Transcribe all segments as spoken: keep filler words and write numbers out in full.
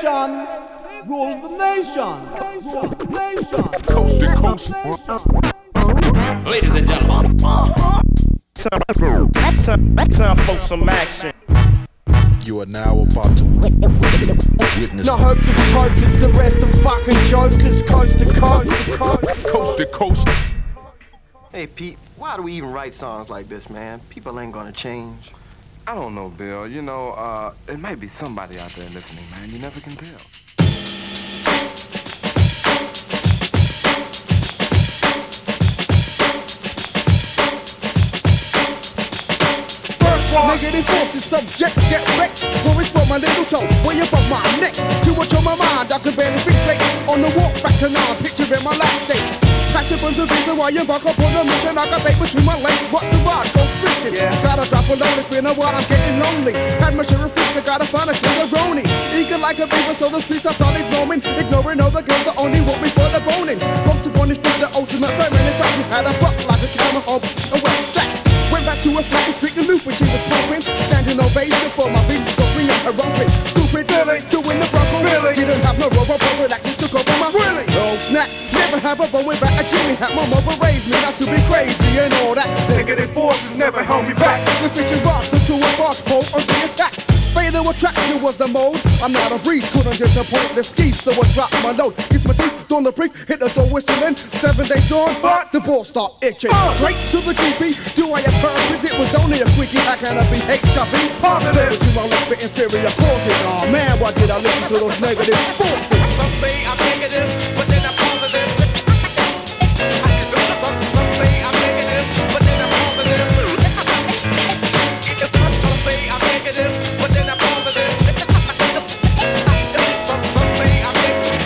nation rules the nation. Rules the nation. Coast to coast. Ladies and gentlemen. Time for some action. You are now about to witness. No hocus pocus, the rest of fucking jokers, coast to coast to coast. Coast to coast. Hey Pete, why do we even write songs like this, man? People ain't gonna change. I don't know, Bill. You know, uh, it might be somebody out there listening, man. You never can tell. First one, negative forces, subjects get wrecked. Worries from my little toe, way above my neck. Too much on my mind, I could barely think straight. On the walk back to now, picturing my last day. Catch up on the reason why you buck up on the mission. I got bait between my legs, watch the ride go fishing. Yeah. Gotta drop a load, it's been a while, I'm getting lonely. Had my share of freaks, I gotta find a tenderoni. Eager like a beaver, so the streets I started roaming. Ignoring all the girls that only want me for the boning. Broke to one is the ultimate feminine fact. You had a butt like a camera home, and well strapped. Went back to a flat with strict loop when she was pumping. Standing ovation for my beat, so we are heroic. Stupid, silly, doing the bronco. Really? Didn't have no rubber, but access took over my. Really? Oh snap. Never have a bone with back a Jimmy hat. My mother raised me not to be crazy and all that. Negative forces never held me back. The fishing rocks into a box pole on the attack. Fatal attraction was the mode. I'm not a breeze, couldn't disappoint the skis, so I dropped my load. Kiss my teeth, on the brief, hit the door whistling. Seven days on, but the balls start itching. Uh. Straight to the G P, do I have purpose? It was only a quickie, how can I be H I V? Positive to my left for inferior causes. Oh man, why did I listen to those negative forces? Some say I'm negative, but then I'm positive. Some say I'm negative, but then I'm positive. Some say I'm negative, but then I'm positive. Some say I'm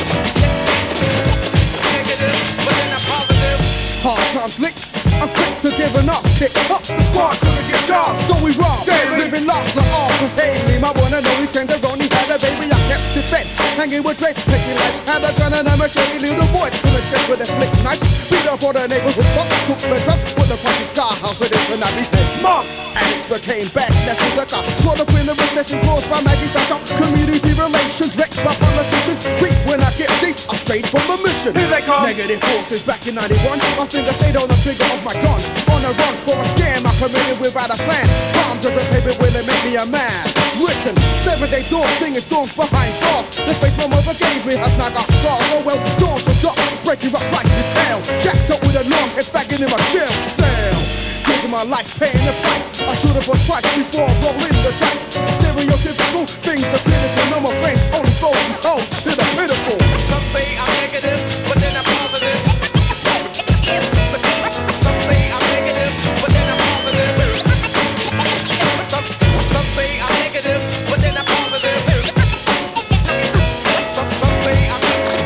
negative, but then I'm positive. Hard times lick, I'm quick to give an ass kick. Up the squad couldn't get jobs, so we robbed. Living lost like Arthur Haley. My one and only tenderoni had a baby, I kept it fed. Hanging with Drake, taking life. Had a gun and a machete, little boys couldn't test with a flick knife. Beat up all the neighborhood bucks, took the dust. Put the price of Sky House, so they turned out these head monks. Addicts became bad, snatching the car. Caught up in the recession caused by Maggie Thatcher. Community relations wrecked by politicians. Quick when I get deep, I strayed from the mission. Here they come. Negative forces back in ninety-one. My finger stayed on the trigger of my gun. On a run for a scam I committed without a plan. Crime doesn't pay, but will it make me a man? Listen, seven days on singing songs behind bars. The face my mother gave me has now got scars. Oh well, dawn to dusk, breaking up like this hell. Jacked up with a long head faggot in my jail cell. Giving my life, paying the price. I should have won twice before rolling the dice. Stereotypical things are critical. No more friends, only foes and hoes. They're the pitiful. Some say I'm negative, but then I'm positive. Some say I'm negative, but then I'm positive. Some, some say I'm negative, but then I'm positive. Some, some say I'm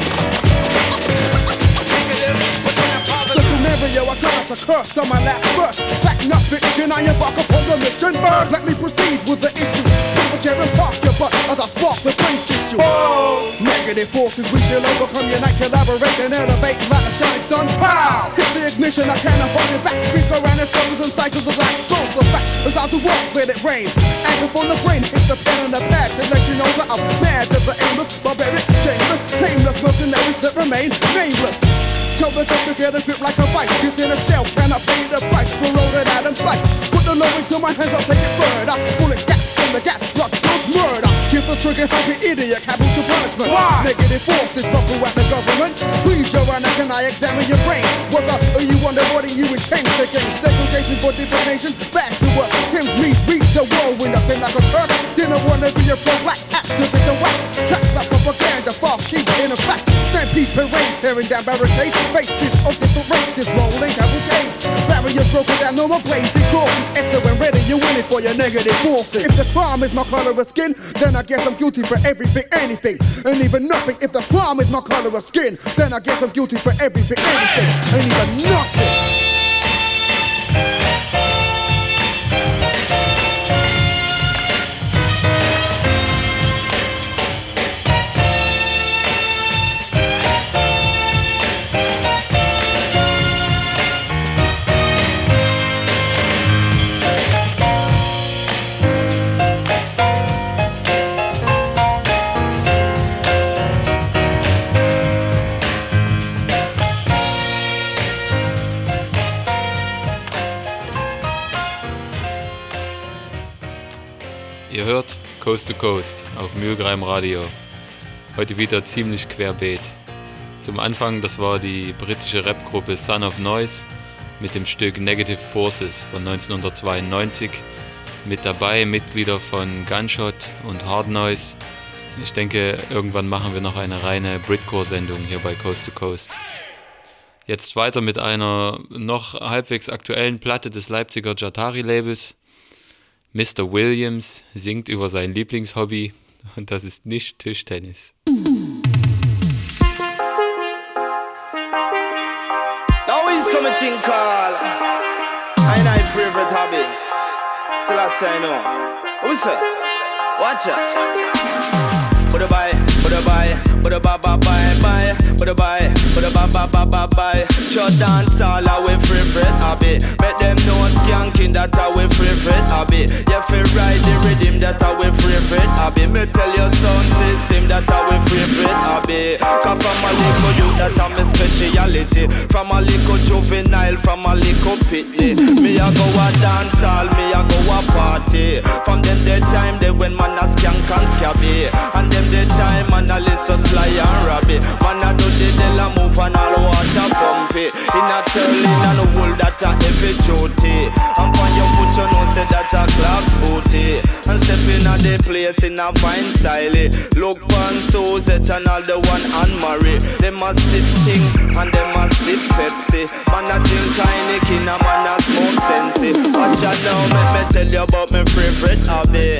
negative, but then I'm positive. The scenario I try not to curse on my last verse. Backing up fiction, I embark upon the mission. Bird, let me proceed with the issue. Put chair and park your butt as I spark the brain tissue. Oh. Negative forces, we shall overcome, unite, collaborate, and elevate like a shining sun. Pow! Hit the ignition, I cannot hold it back. Beats go round in circles and cycles of like storms of facts. As I do walk, let it rain. Anger from the brain, hits the pen and the pad to let you know that I'm mad at the aimless, barbaric, shameless, tameless mercenaries that remain nameless. Tell the truth to get a grip like a vice. Just in a cell, cannot pay the price for rolling Adam's life. Put the law into my hands, I'll take it further. Bullets gap from the gap, lost goes murder. Give the trigger, happy idiot, capital punishment. Why? Negative forces, buckle at the government. Please, your honor, can I examine your brain? Whether you wonder what you intend to gain. Segregation for different nations, back to us. Tim's me, read the whirlwind, I say like a curse. Didn't wanna be a pro-black activist and wax. Tracks like propaganda, false keep in a fact. Stampede parade, tearing down barricades. Faces of different races, rolling cavalcades. Barriers broken down, no more blazing crosses. Esther and ready, you win it for your negative forces. If the crime is my color of skin, then I guess I'm guilty for everything, anything, and even nothing. If the crime is my color of skin, then I guess I'm guilty for everything, anything, and even nothing. Coast to Coast auf Milgram Radio. Heute wieder ziemlich querbeet. Zum Anfang, das war die britische Rapgruppe Son of Noise mit dem Stück Negative Forces von neunzehnhundertzweiundneunzig. Mit dabei Mitglieder von Gunshot und Hard Noise. Ich denke, irgendwann machen wir noch eine reine Britcore-Sendung hier bei Coast to Coast. Jetzt weiter mit einer noch halbwegs aktuellen Platte des Leipziger Jatari-Labels. Mister Williams singt über sein Lieblingshobby und das ist nicht Tischtennis. Now he's coming to call. I know favorite hobby. So let's say no. Who's say? Watch it. Put a bye, put a bye, put a bye, bye, bye, bye. Put a bye, put a bye, bye, bye, bye, bye. Shut dance all away favorite hobby. Make them know skanking that our favorite hobby. Yeah, fi ride the rhythm that our favorite hobby. Me tell your sound system that our favorite hobby. Cause from a little youth that I'm a speciality. From a little juvenile, from a little pitney. Me a go a dance all, me a go a party. From them dead time, they when man a skank and scabby. And them dead time, man a listen sly and rabby. Man a do the dela move and all water pump it. In a turling and a wool that a heavy duty. And on your foot you know say that a clock's booty. And step in a the place in a fine style. Look pan Suzette and all the one and Marie. Them a sip ting and them a sip Pepsi. Man a drink Heineken and man a smoke Sensi. Watch out now, let me tell you about my favorite hobby.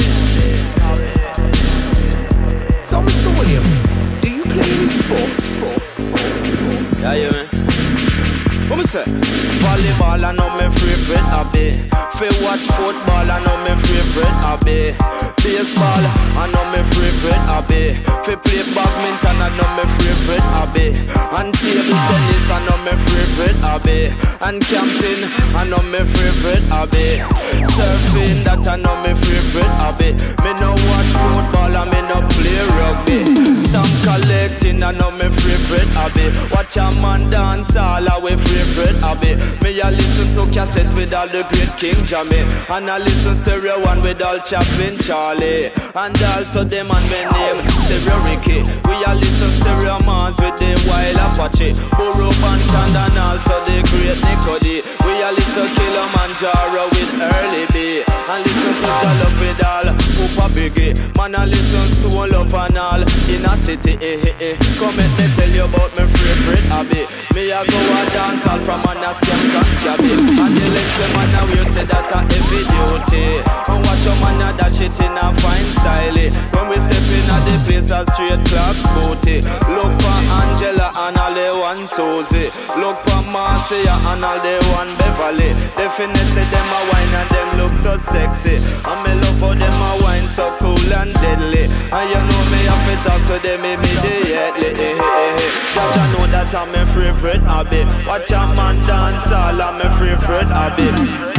So Mister Williams, do you play any sports? Yeah, yeah, man. What me say? Volleyball I know my favorite hobby. Fi watch football I know my favorite hobby. Baseball I know my favorite hobby. Fi play badminton I know my favorite hobby. And table tennis I know my favorite hobby. And camping I know my favorite hobby. Surfing that I know my favorite hobby. Me no watch football and me no play rugby. Stamp collecting I know my favorite hobby. Watch a man dance all away favorite hobby. Me a listen to cassette with all the great King Jammy. And I listen stereo one with all Chaplin Charlie. And also them and me name Stereo Ricky. We a listen stereo Mans with the Wild Apache. Burro Bantan and also the great Nico D. We a listen Kilimanjaro with Early B. And listen to Jollof with all Poopa Biggie. Man a listen to Love and all in a city. Eh, eh, eh. Come let me tell you about my favorite hobby. Me a go a dance all from an a scam and scabby. And the legs the man a wear say that a heavy duty. And watch a man a dash it in a fine style. When we step in a the place a straight clocks booty. Look for Angela and all the one Susie. Look for Marcia and all the one Beverly. Definitely them a wine and them look so sexy. And me love for them a wine so cool and deadly. And you know me have to talk to them immediately. Eh, eh, eh, eh. Just to know that I'm my favorite hobby. Watch a man dance all I'm my favorite hobby.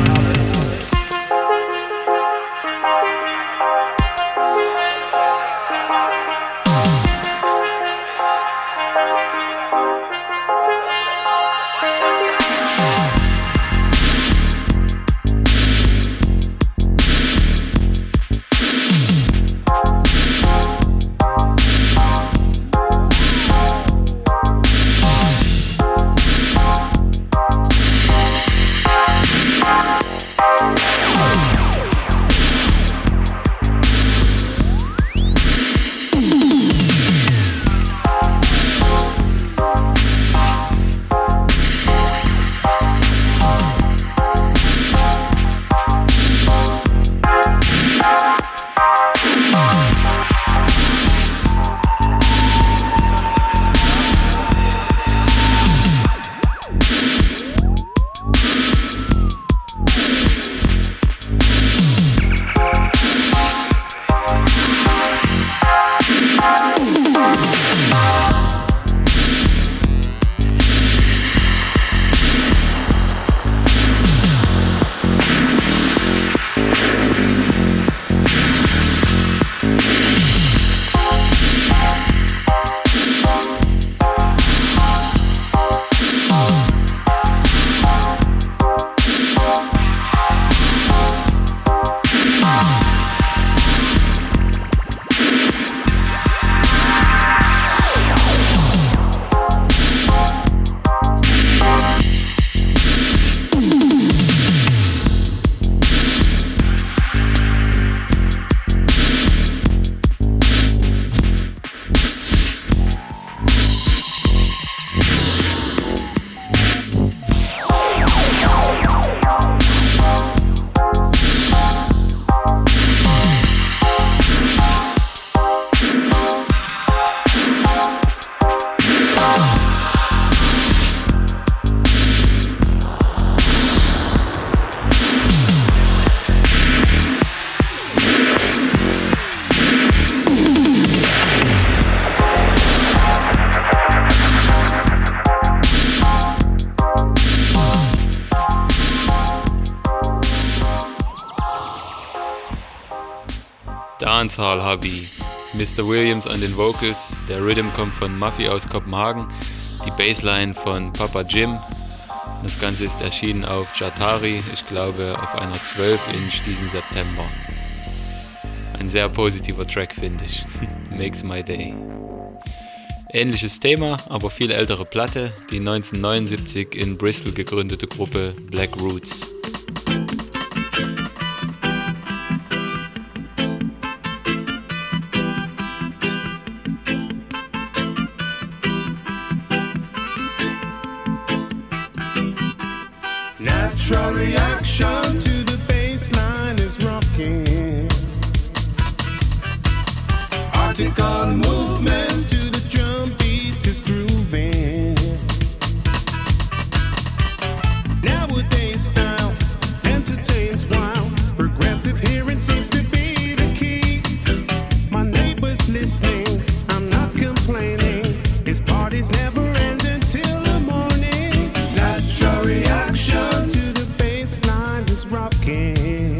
Dancehall Hobby. Mister Williams an den Vocals, der Rhythm kommt von Muffy aus Kopenhagen, die Bassline von Papa Jim. Das Ganze ist erschienen auf Jatari, ich glaube auf einer zwölf Inch diesen September. Ein sehr positiver Track, finde ich. Makes my day. Ähnliches Thema, aber viel ältere Platte, die neunzehnhundertneunundsiebzig in Bristol gegründete Gruppe Black Roots. Natural reaction to the bassline is rocking. Article movements to the drum beat is grooving. Nowadays style entertains while progressive hearing seems to be the key. My neighbors listening, I'm not complaining. His parties never end until the morning. Natural reaction to the bassline is rocking.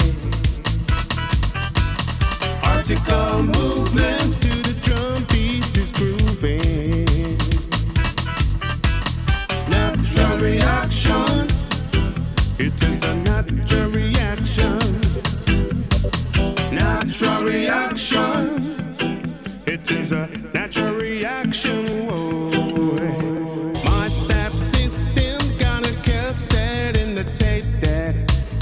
Article movements to the drum beat is grooving. Natural reaction, it is a natural reaction. Natural reaction, it is a natural reaction. Whoa. My step system got a cassette in the tape deck.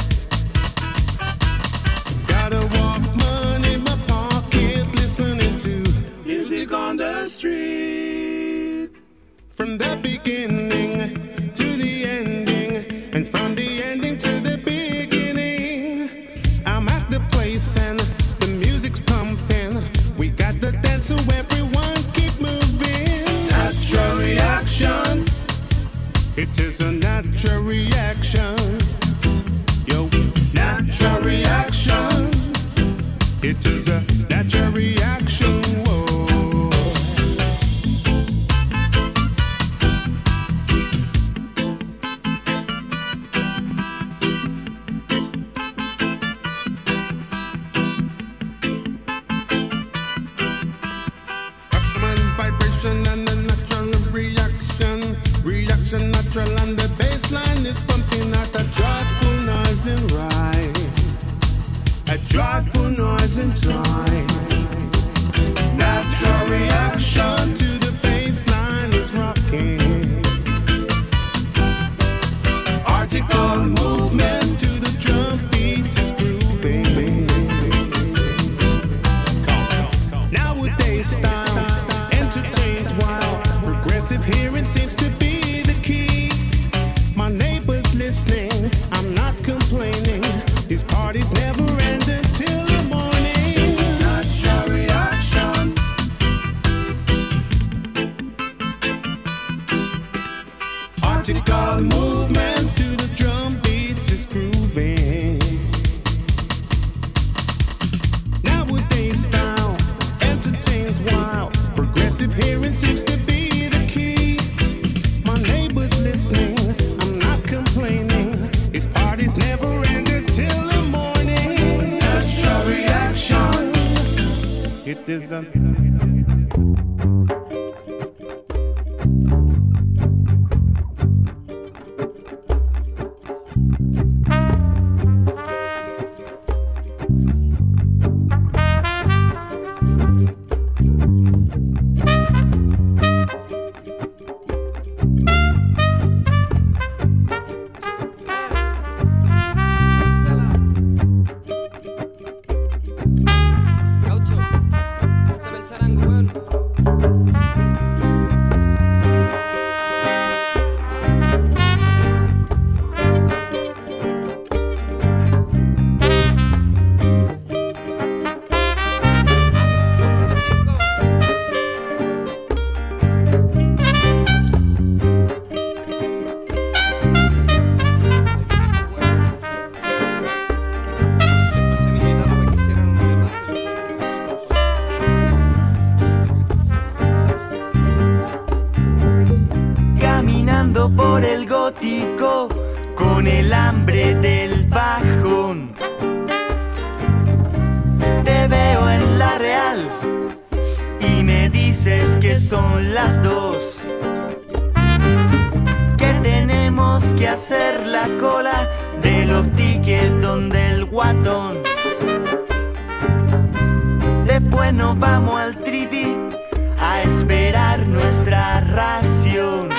Got a Walkman in my pocket, listening to music on the street. From the beginning to the ending, and from the ending to the beginning, I'm at the place and the music's pumping. We got the dance so everyone keep moving. Natural reaction, it is a natural reaction. Yo, natural reaction, it is a natural reaction. Whoa. Custom vibration and a natural reaction. Reaction natural and the bassline is pumping out a joyful noise and rhyme. A joyful noise and time. Natural reaction to the bassline is rocking. Article movements to the drum beat is grooving. Nowadays style entertains while progressive hearing seems to be the key. My neighbors listening, I'm not complaining. These parties never end until the morning. Natural reaction. Article movements to the drum beat is grooving. Nowadays style entertains while progressive hearing seems to be the key. My neighbors listening, I'm not complaining. These parties never end until the morning. Natural reaction, it is a por el gótico con el hambre del bajón. Te veo en la que son las dos, que tenemos que hacer la cola de los tickets donde el guatón. Después nos vamos al tripi a esperar nuestra ración.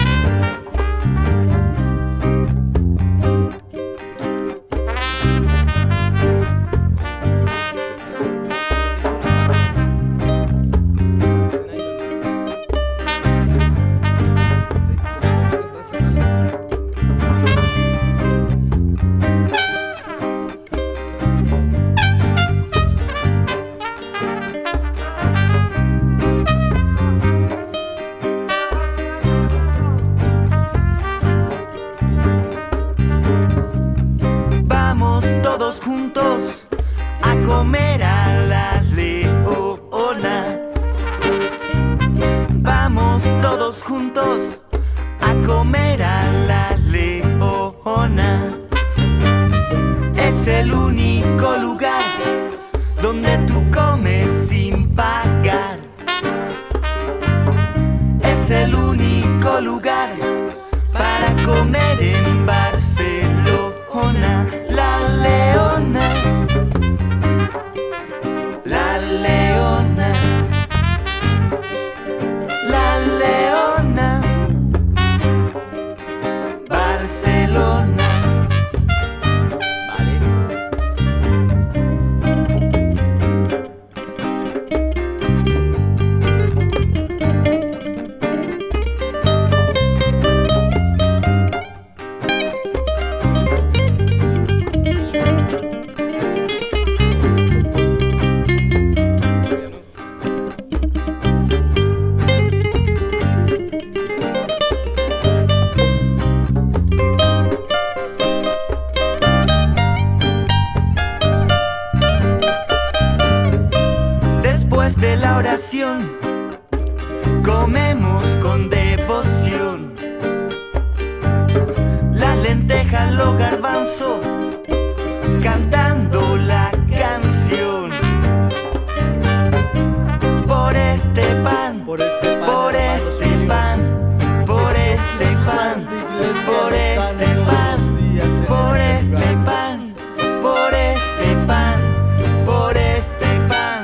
Juntos a comer a la leona. Vamos todos juntos a comer a la leona. Es el único lugar donde tú comes sin pagar. Es el único lugar para comer en Barcelona. La leona, la leona, la leona, Barcelona. Vale. De la oración comemos con devoción las lentejas, los garbanzos, cantando la canción. Por este pan, por este pan, por este pan, por este pan, por este pan, por este pan, por este pan, por este pan.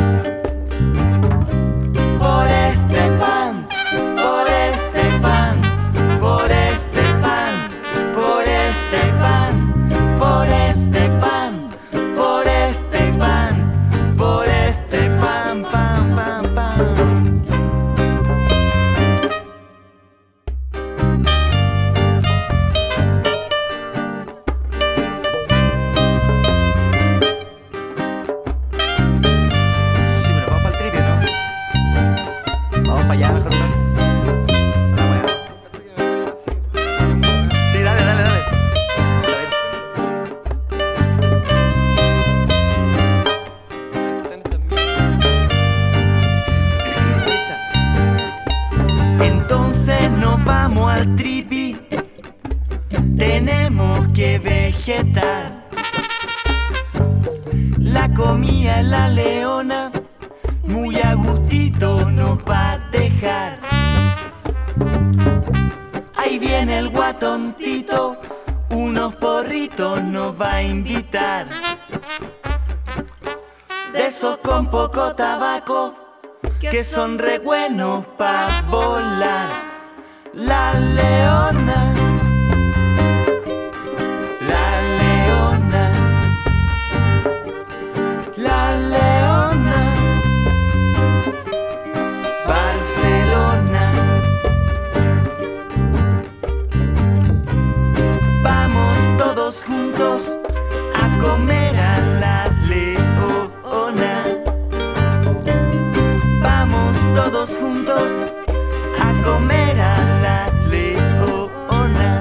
Por este pan, por este pan, por este pan, por este pan, por este pan, por este pan, por este pan, pan, pan, pan. Sí, pero vamos para el trivio, ¿no? Vamos para allá, mejor no. Sí, dale, dale, dale. Entonces nos vamos al tripi. Tenemos que vegetar. La comida en la leona muy a gustito nos va a dejar. Ahí viene el guatontito, unos porritos nos va a invitar. De esos con poco tabaco, que son re buenos pa' volar. La leona, la leona, la leona, Barcelona. Vamos todos juntos a comer a la leona. Vamos todos juntos a comer a la leona.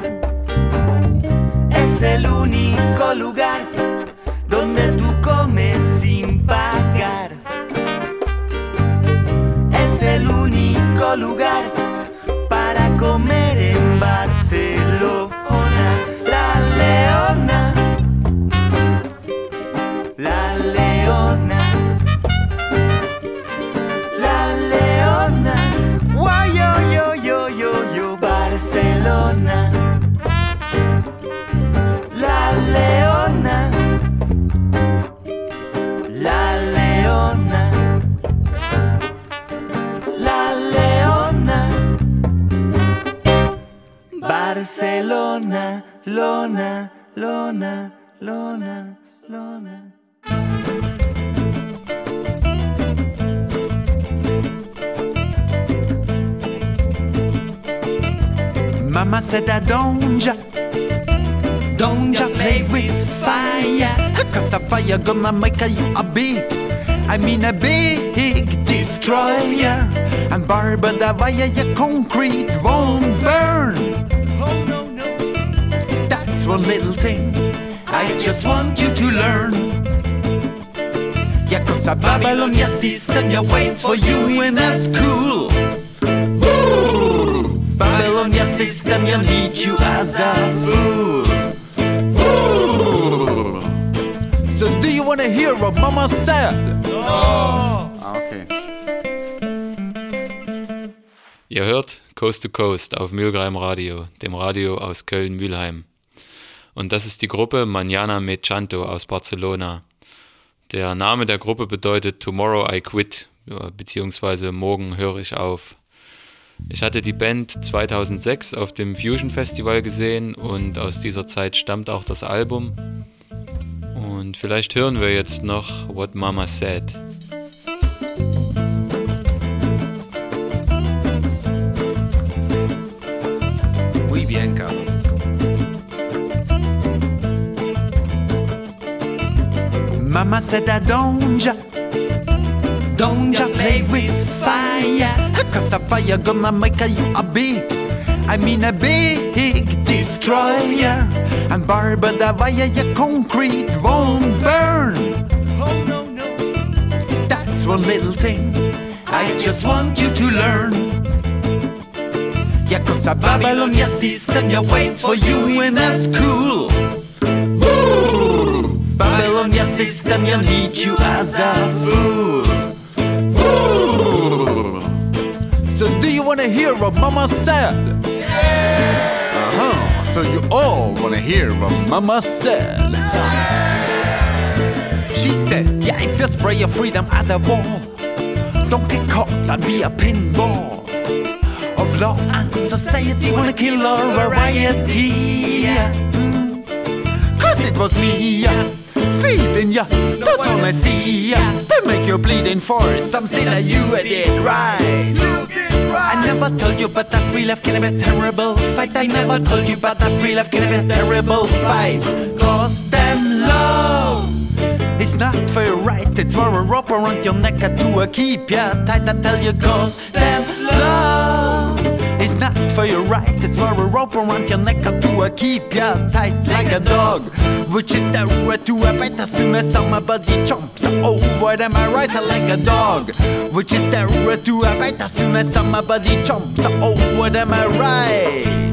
Es el único lugar donde tú comes sin pagar. Es el único lugar para comer en Barcelona. La leona, la leona, la leona, Barcelona, Lona, Lona, Lona, Lona. Mama said I don't ya, don't ya play with fire, cause a fire gonna make you a big, I mean a big destroyer. And Barbara, the wire your concrete won't burn. Oh no no, that's one little thing I just want you to learn. Yeah, cause a Babylonian system you wait for you in a school. Babylonian system, you need you as a fool. Ooh. So do you wanna hear what Mama said? Oh. Okay. Ihr hört Coast to Coast auf Mülheim Radio, dem Radio aus Köln-Mülheim. Und das ist die Gruppe Mañana Me Chanto aus Barcelona. Der Name der Gruppe bedeutet Tomorrow I Quit, beziehungsweise Morgen höre ich auf. Ich hatte die Band zweitausendsechs auf dem Fusion Festival gesehen und aus dieser Zeit stammt auch das Album. Und vielleicht hören wir jetzt noch What Mama Said. Muy bien, Carlos. Mama said I don't ya, don't ya play with fire, cause a fire gonna make you a big, I mean a big destroyer. And Barbara, the wire your concrete won't burn. Oh no no, that's one little thing I just want you to learn. Yeah, cause a Babylonian system you wait for you in a school. Ooh. Babylonian system you need you as a fool. Ooh. So do you wanna hear what Mama said? Yeah. Uh-huh. So you all wanna hear what Mama said? She said, yeah, if you spray your freedom at the wall, don't get caught and be a pinball of law and society, wanna kill our variety. Mm. Cause it was me uh, feeding ya, don't wanna see ya, to make you bleeding for something that you did right. I never told you about that free love can be a terrible fight. I never told you about that free love can be a terrible fight. Cause them love, it's not for your right, it's for a rope around your neck to keep ya tight. I tell you, cause them love, it's not for your right, it's for a rope around your neck to keep ya tight like a dog, which is the road to a bite as soon as somebody jumps over them. I right like a dog, which is the road to a bite as soon as somebody jumps over them. I right.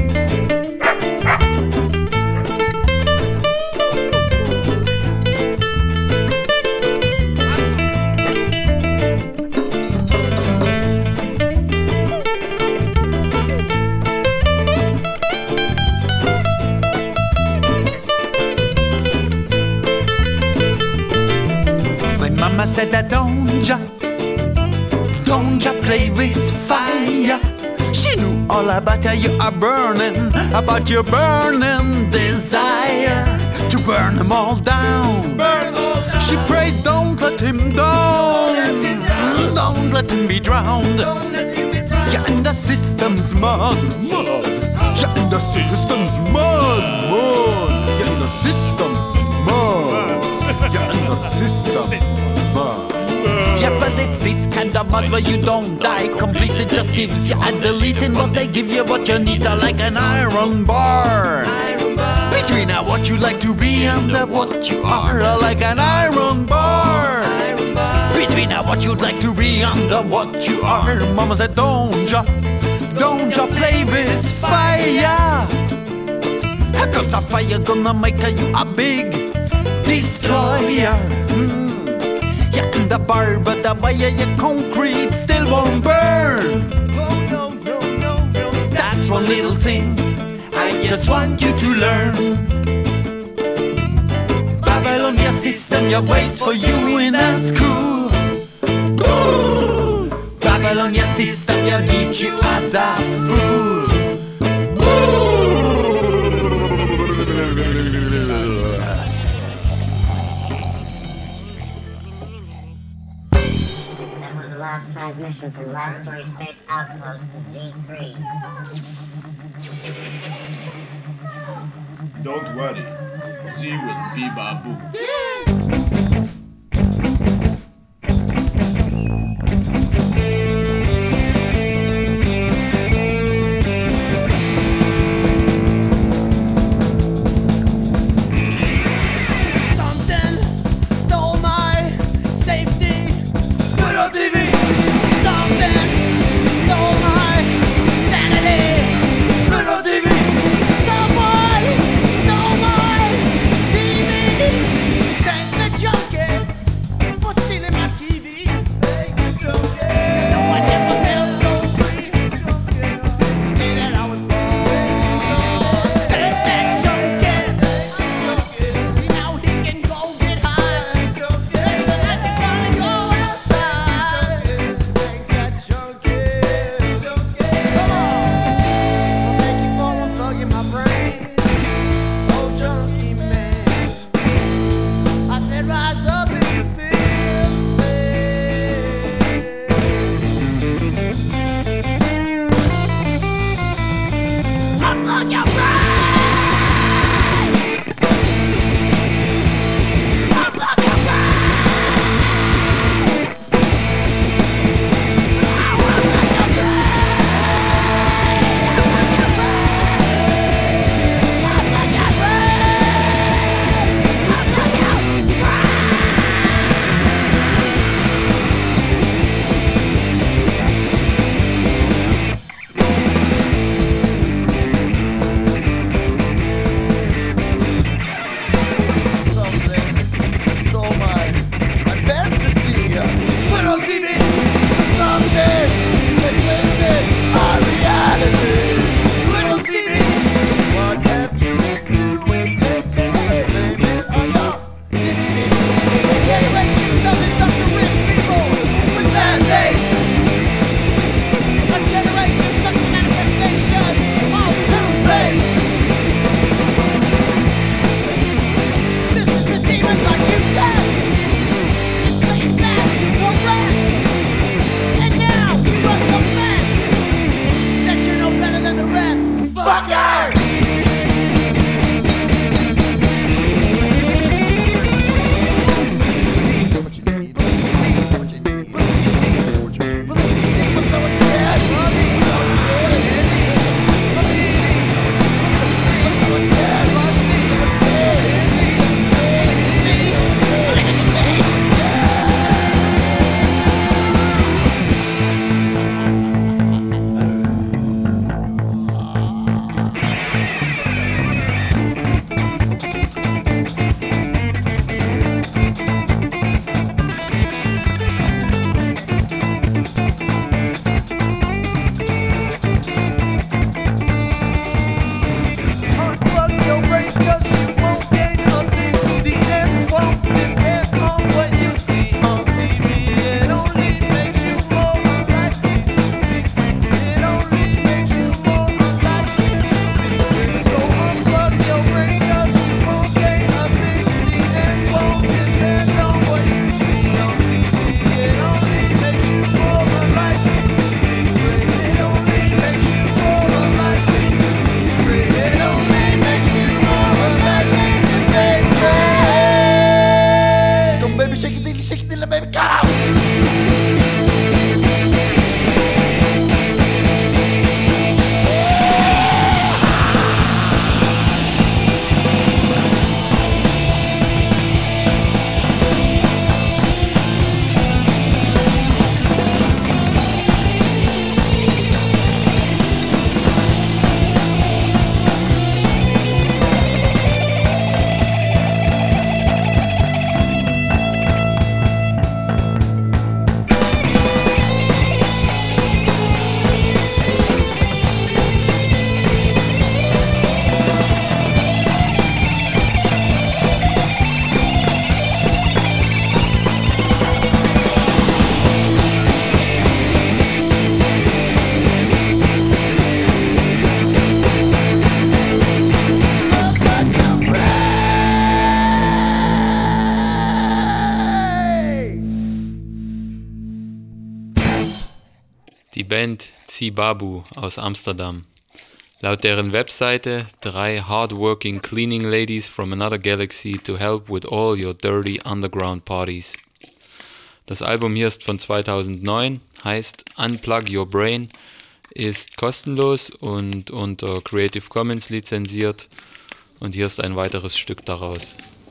Mama said that don't ya, don't ya play with fire. She knew all about how you are burning, about your burning desire to burn them all down. Burn all down. She prayed, don't let him down, don't let him be drowned. You're in the system's mud, mud. You're in the system's mud, mud. You're in the system's mud. You're in the system. Yeah, but it's this kind of mud where you don't die completely. Just gives you a deleting, but they give you what you need, like an iron bar. Between what you like to be and what you are, like an iron bar. Between what you'd like to be and what you are. Mama said, don't ya, don't ya play with fire, cause a fire gonna make you a big destroyer. Mm. Yeah, and the bar, but the wire your concrete still won't burn. Oh no, no, no, no. That's one little thing I just want you to learn. Babylonian system, you wait for you in a school. Ooh. Babylonian system, you need you as a fool. Ooh. transmission from Laboratory Space Outpost Z three. Don't worry, Z will be Babu. Someone stole my T V. Die Band Zibabu aus Amsterdam. Laut deren Webseite drei hardworking cleaning ladies from another galaxy to help with all your dirty underground parties. Das Album hier ist von zweitausendneun, heißt Unplug Your Brain, ist kostenlos und unter Creative Commons lizenziert und hier ist ein weiteres Stück daraus.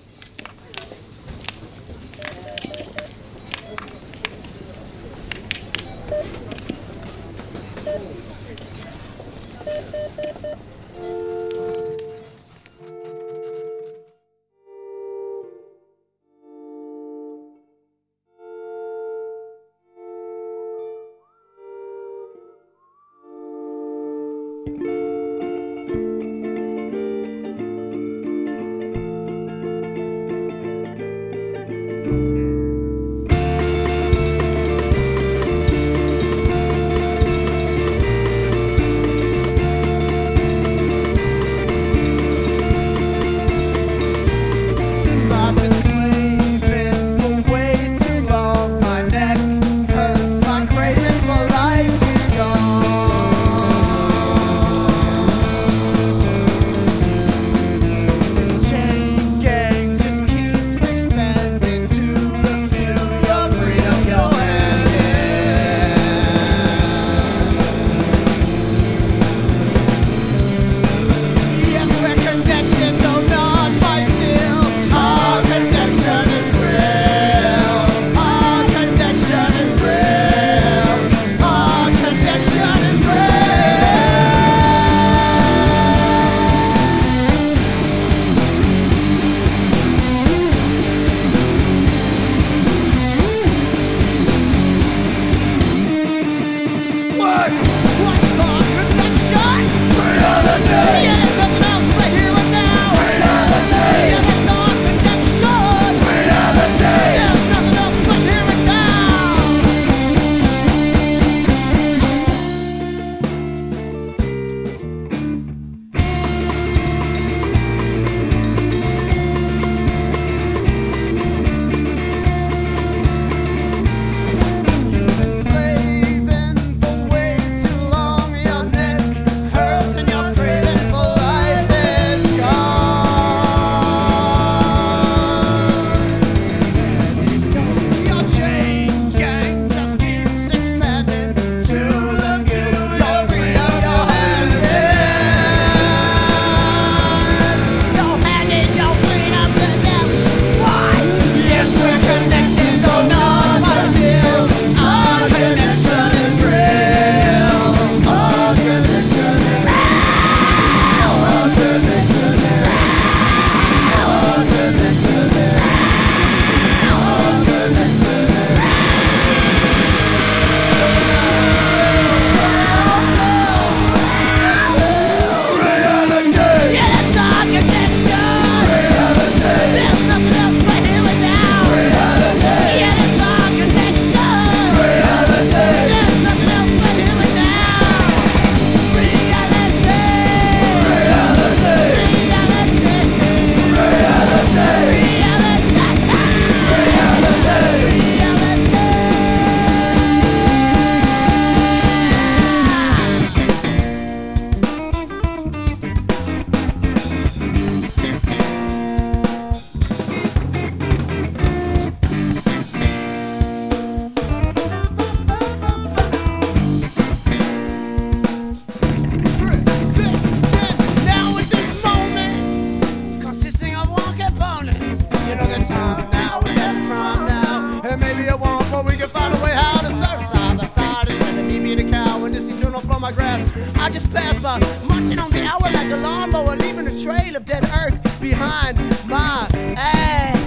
I just passed by, munching on the hour like a lawnmower, leaving a trail of dead earth behind my ass.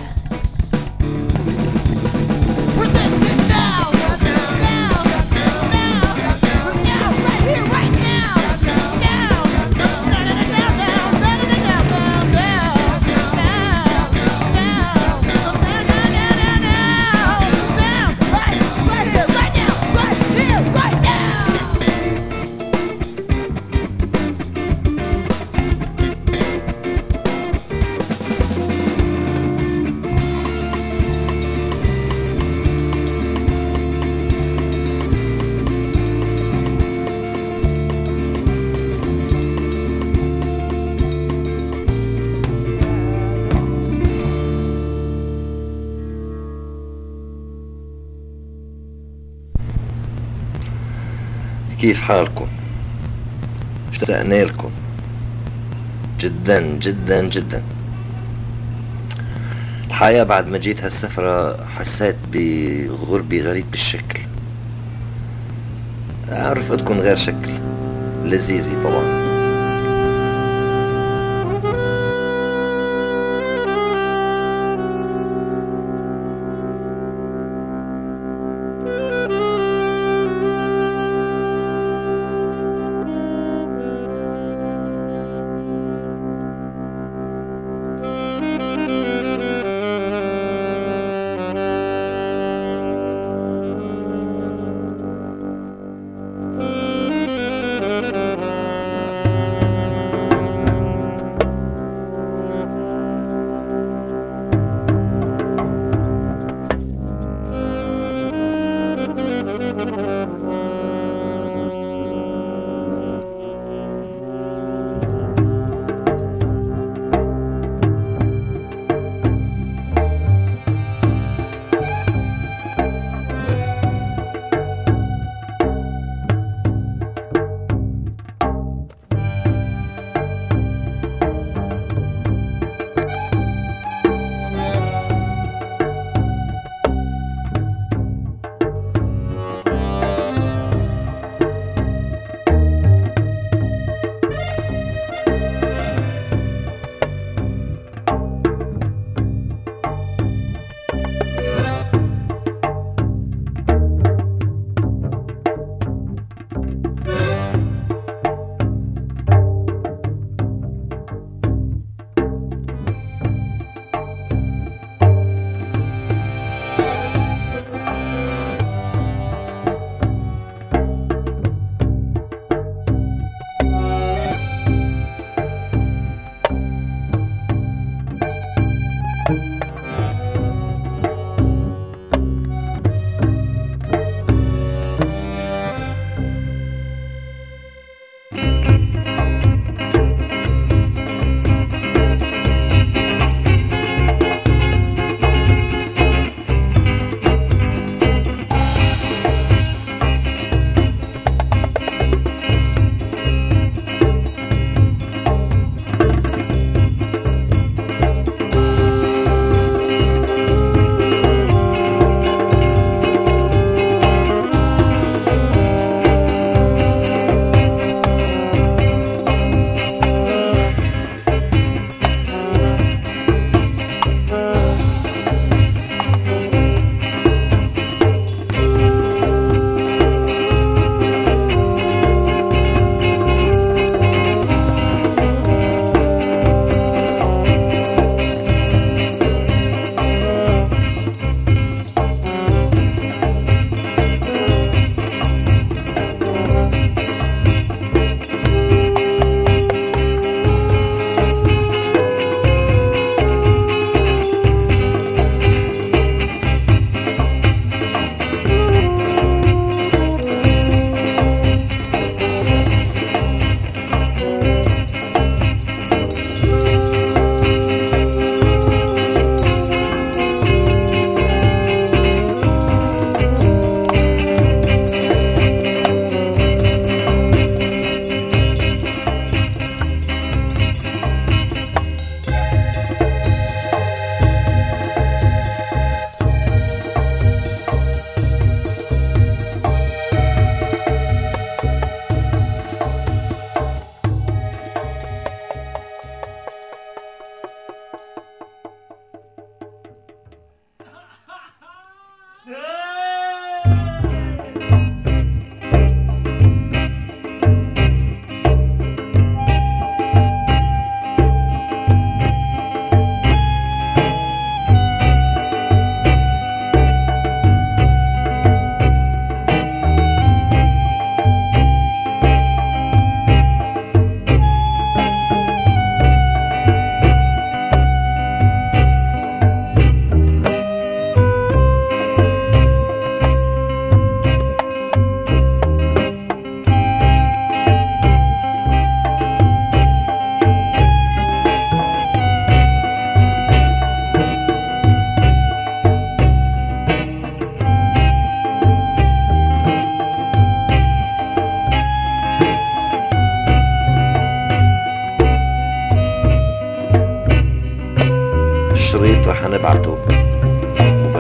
Presented now, right now, now, now, now, right here, right now, now, now, now, now, now, now, now, now, right, right here, right now, right here, right now. كيف حالكم؟ اشتقنا لكم جدا جدا جدا. الحقيقة بعد ما جيت هالسفرة حسيت بغربة غريب بالشكل. رفقتكم غير شكل، لذيذة طبعا.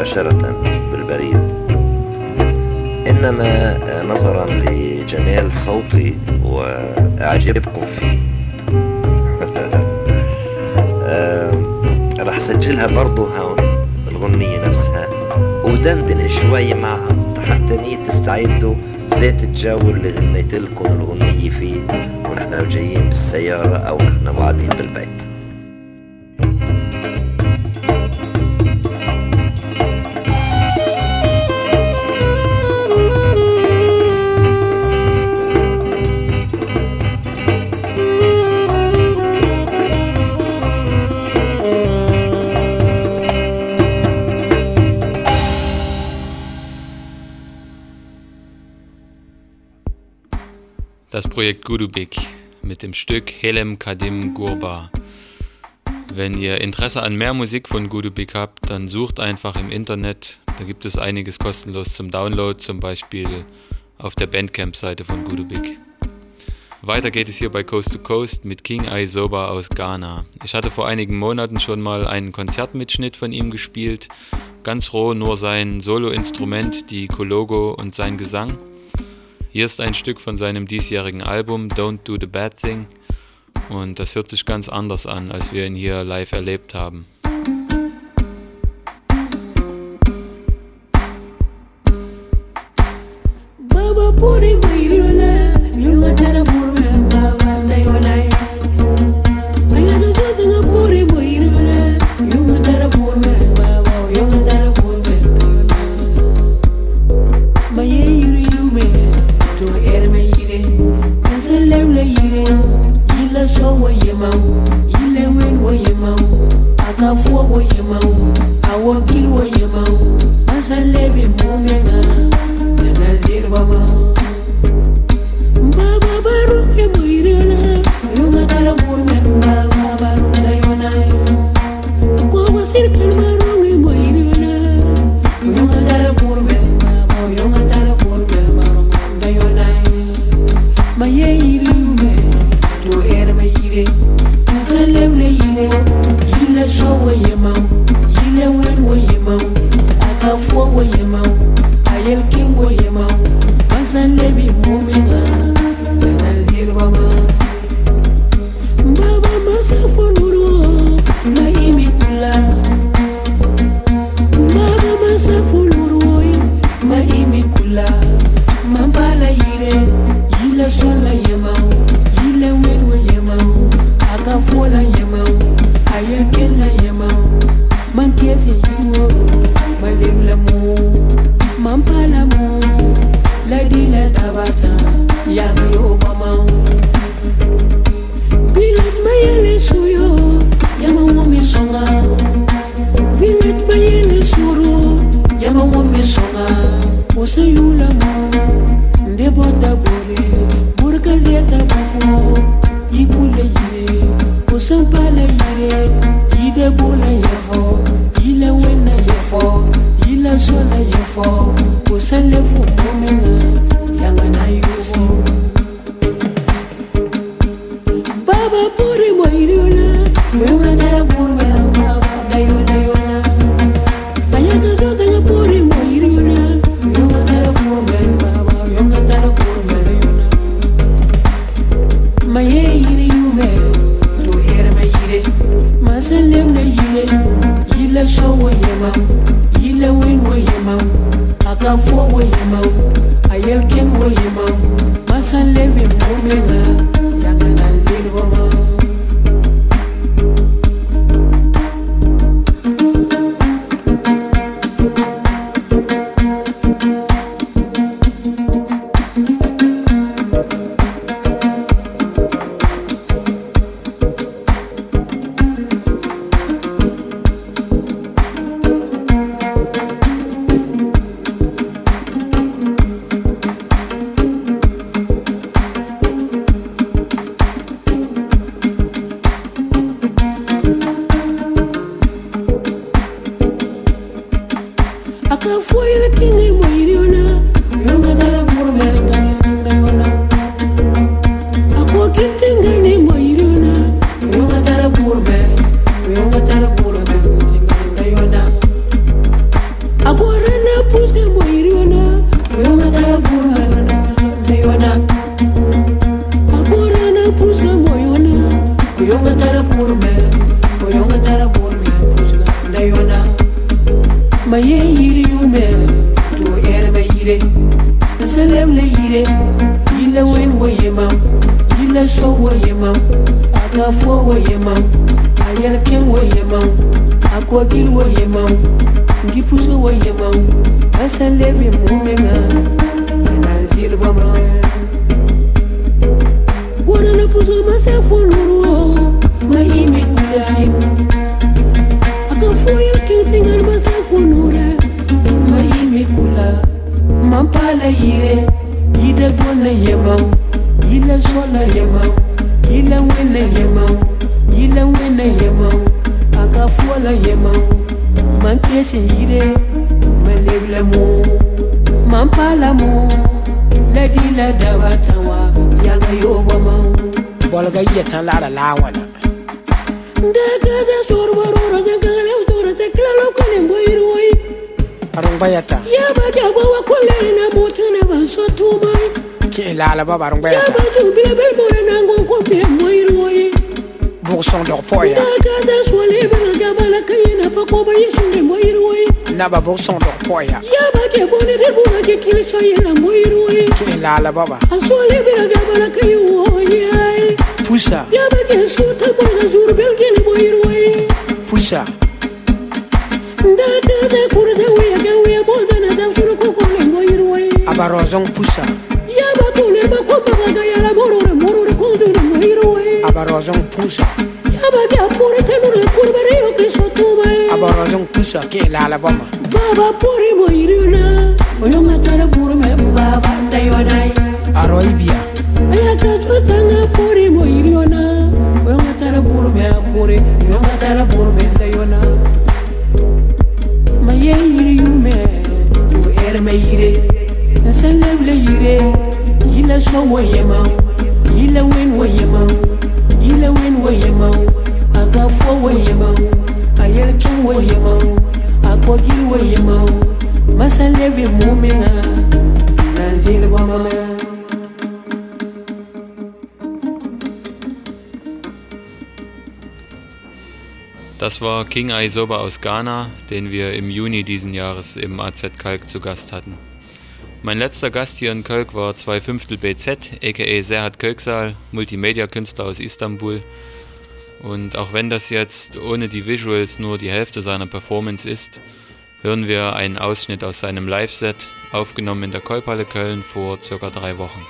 مباشرة بالبريد، إنما نظرا لجمال صوتي وإعجابكم فيه راح سجلها برضو هون الغنية نفسها ودندن شوي معها حتى تستعدوا زيت الجو اللي غنيت لكم الغنية فيه ونحن جايين بالسيارة أو نحن قاعدين بالبيت. Das Projekt Gudubik mit dem Stück Helem Kadim Gurba. Wenn ihr Interesse an mehr Musik von Gudubik habt, dann sucht einfach im Internet. Da gibt es einiges kostenlos zum Download, zum Beispiel auf der Bandcamp-Seite von Gudubik. Weiter geht es hier bei Coast to Coast mit King Aizoba aus Ghana. Ich hatte vor einigen Monaten schon mal einen Konzertmitschnitt von ihm gespielt. Ganz roh, nur sein Solo-Instrument, die Kologo und sein Gesang. Hier ist ein Stück von seinem diesjährigen Album Don't Do the Bad Thing und das hört sich ganz anders an, als wir ihn hier live erlebt haben. Yile win wo yemau, aka fo wo yemau, ayel yemam, yila so wo yemam, agafo wo yemam, ayelken wo yemam, akogil wo yemam, ngipuso wo yemam, asalebe mumenga, nanzil baba. Gora na puso masafo nuru, maimi kulasim, agafo yelken tingar masafo nuru, maimi kula, mampala yire. Yida gona yemam, yila sola yemam, yila wena yemam, yila wena yemam, akafuala yemam, mankese yire, malebla mo, mampala mo, la dila dawatawa, yaga yoba mau. Bolga yetan lara lawana. Daga da sorbarora, daga le sora, tekla lokale mboiroi. Arung bayata. Yaba jaba wa kolere na botana ba sotuma. Ki lala ba barung bayata. Yaba jumbile bel bora na ngon ko be moiroi. Bourson dor poya. Daga da swale bana jaba la kayina pa ko ba yesunde moiroi. Naba bourson dor poya. Yaba ke bone de buna ke kili so yela moiroi. Ki lala baba. Aswale bana jaba la kayo yai. Pusa. Yaba ke suta bana zur bel gene moiroi. Pusa. Daga da kurda wiya ga wiya bodana da suru ko ko le moiroi. Abarozong pusa. Yaba tole ba ko ba ga yala morore morore ko do le moiroi. Abarozong pusa. Yaba ga pore tenure kurbare o ke sotuma. Abarozong pusa ki lala bama. Baba pore moiruna. Oyo matara pore me baba ndayonai. Aroibia. Aya ka tanga pore moiruna. Oyo matara pore me pore. Oyo matara pore me ndayona. Maye yiri yume, u ere me yire, nselevle yire, yila so wo yemam, yila wen wo yemam, yila wen wo yemam, agafo wo yemam, ayelken wo yemam, akogil wo yemam, masaleve mumenga, nanzil bama. Das war King Aisoba aus Ghana, den wir im Juni diesen Jahres im A Z Kalk zu Gast hatten. Mein letzter Gast hier in Kölk war zwei Fünftel B Z, aka Serhat Köksal, Multimedia-Künstler aus Istanbul. Und auch wenn das jetzt ohne die Visuals nur die Hälfte seiner Performance ist, hören wir einen Ausschnitt aus seinem Live-Set, aufgenommen in der Kolbhalle Köln vor circa drei Wochen.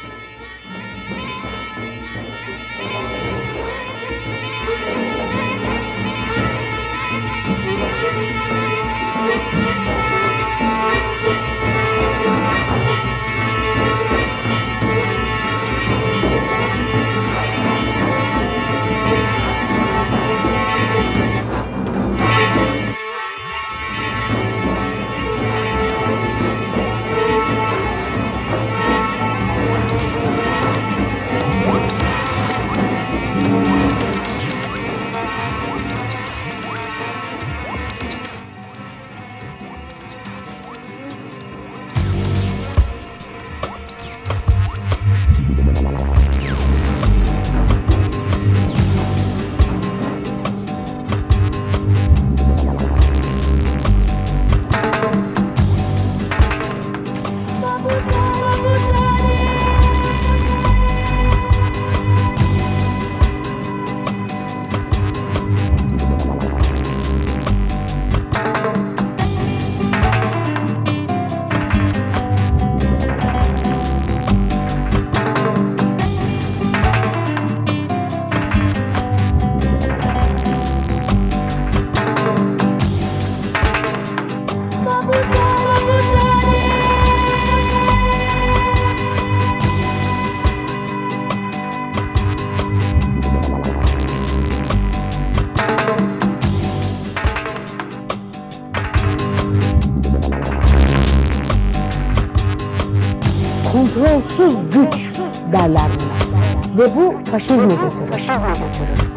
kontrolsüz güç derler buna. Ve bu faşizme götürür. Faşizme götürür.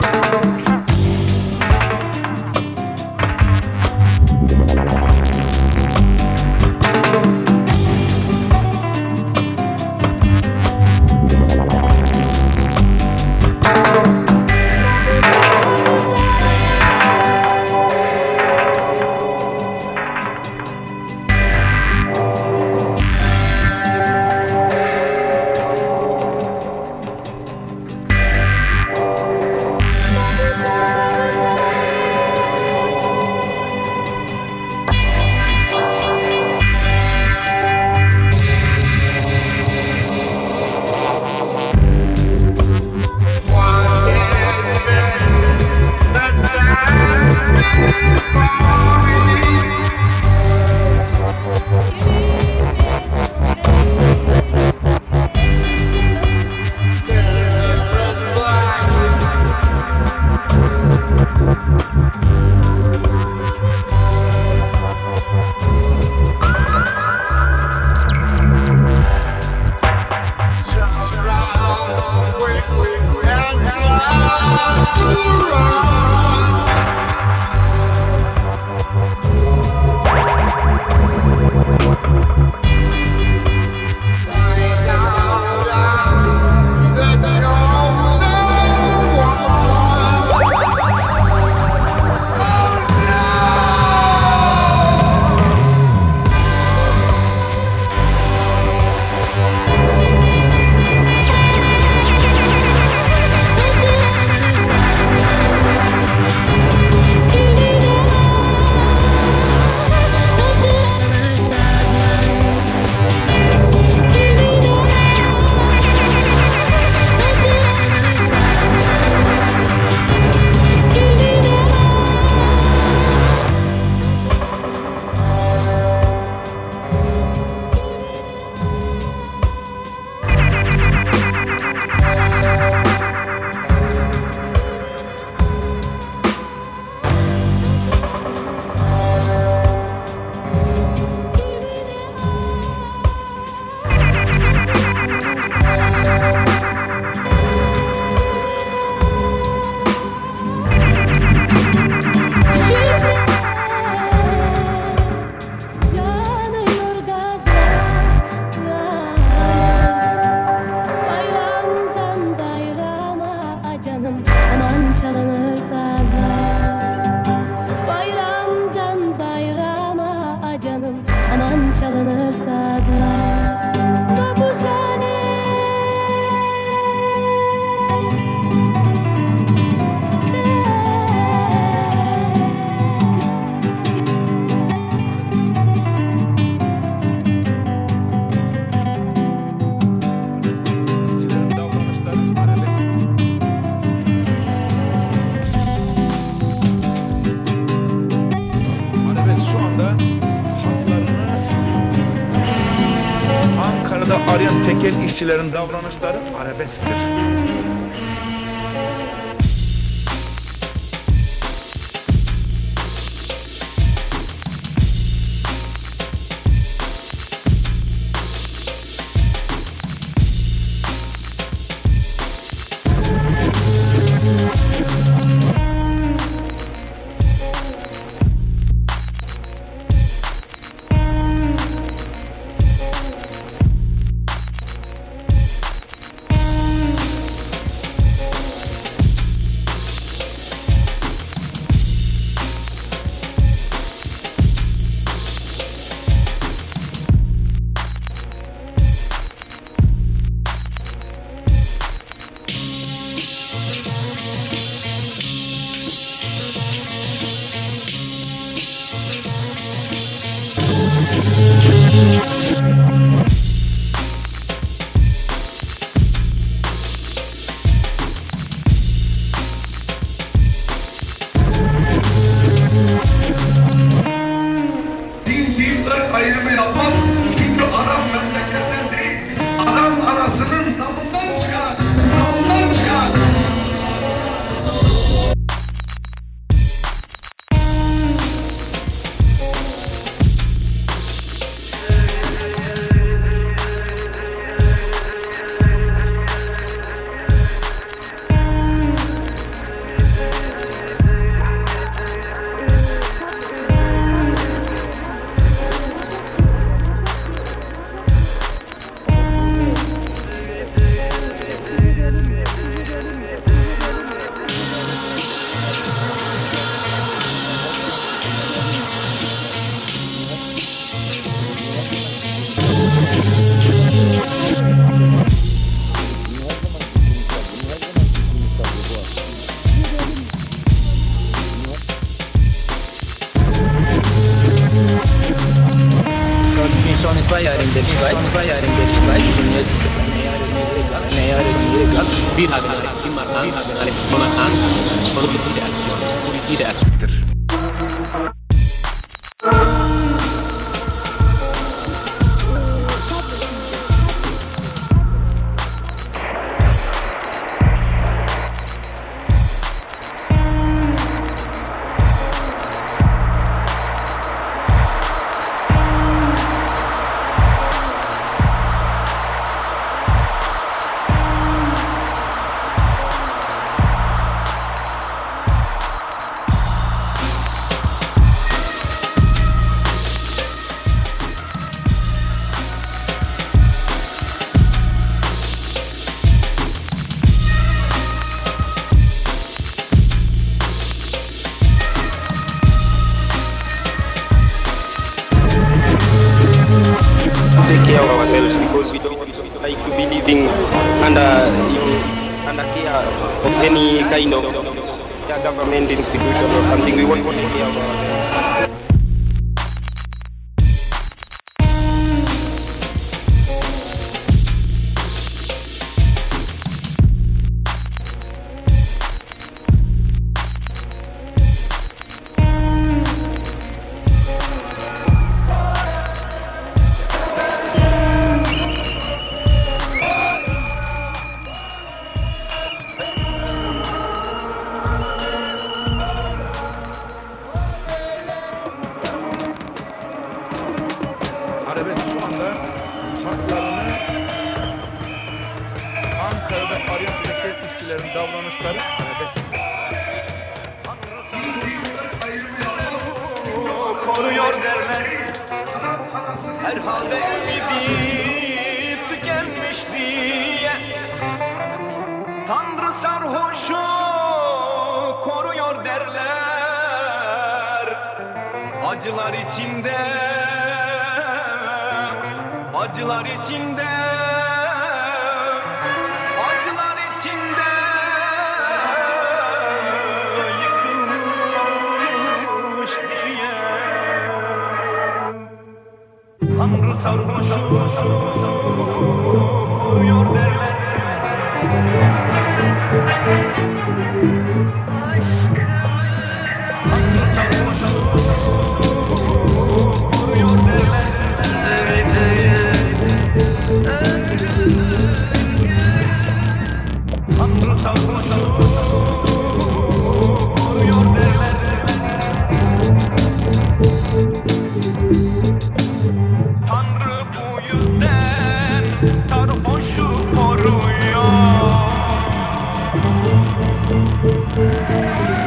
arayan tekel işçilerin davranışları arabesktir. Feiern der Schweiz, Feiern der Schweiz und jetzt näher illegal. Wir haben immer Angst, immer Angst vor politischer Aktion, politischer Aktion. under under care of any kind of yeah, government institution or something. We won't take care of ourselves. Arabesk şu anda haklarını Ankara'da arayan mürekkep işçilerin davranışları arabesk. Koruyor derler. Herhalde ümidi tükenmiş diye. Tanrı sarhoşu koruyor derler. Acılar içinde, acılar içinde, acılar içinde yıkılmış diye. Tanrı sarhoşu koruyor derler. Tanrı sarhoşu koruyor derler. Tanrı sarhoşu koruyor derler. Tanrı bu yüzden sarhoşu koruyor.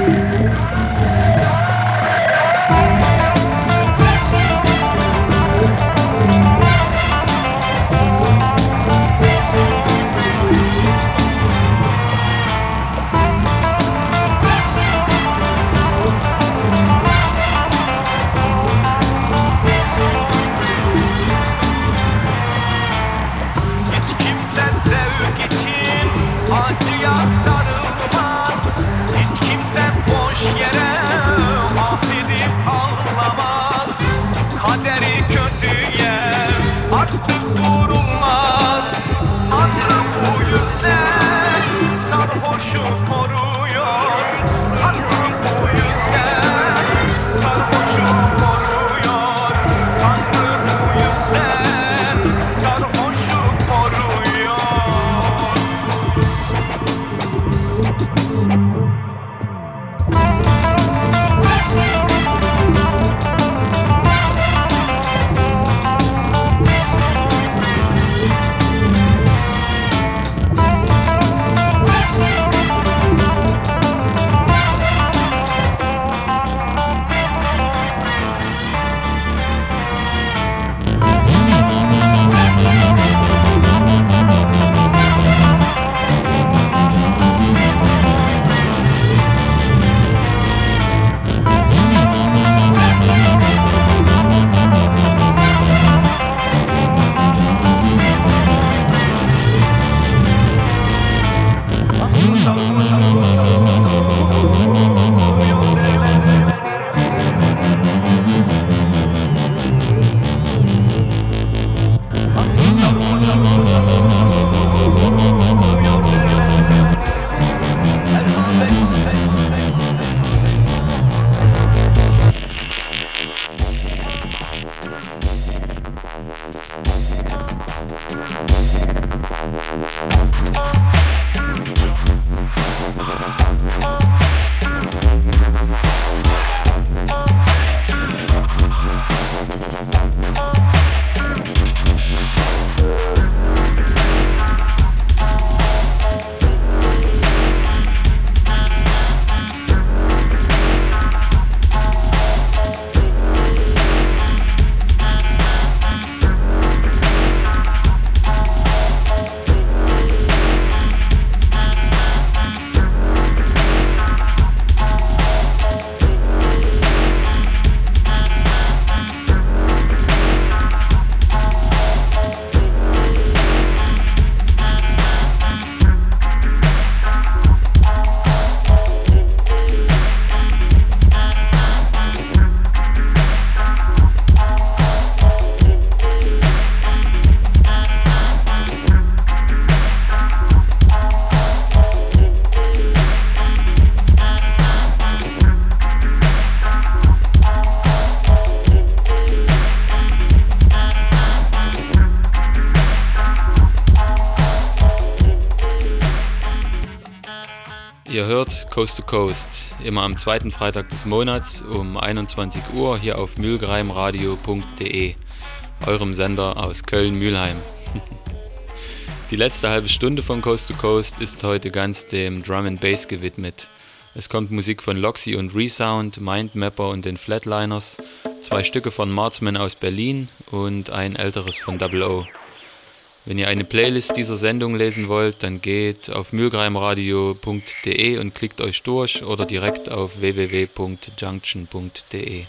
Ihr hört Coast to Coast, immer am zweiten Freitag des Monats um einundzwanzig Uhr hier auf mülgreimradio punkt de, eurem Sender aus Köln-Mülheim. Die letzte halbe Stunde von Coast to Coast ist heute ganz dem Drum and Bass gewidmet. Es kommt Musik von Loxy und Resound, Mindmapper und den Flatliners, zwei Stücke von Martzman aus Berlin und ein älteres von Double O. Wenn ihr eine Playlist dieser Sendung lesen wollt, dann geht auf mülgreimradio punkt de und klickt euch durch oder direkt auf w w w punkt junction punkt de.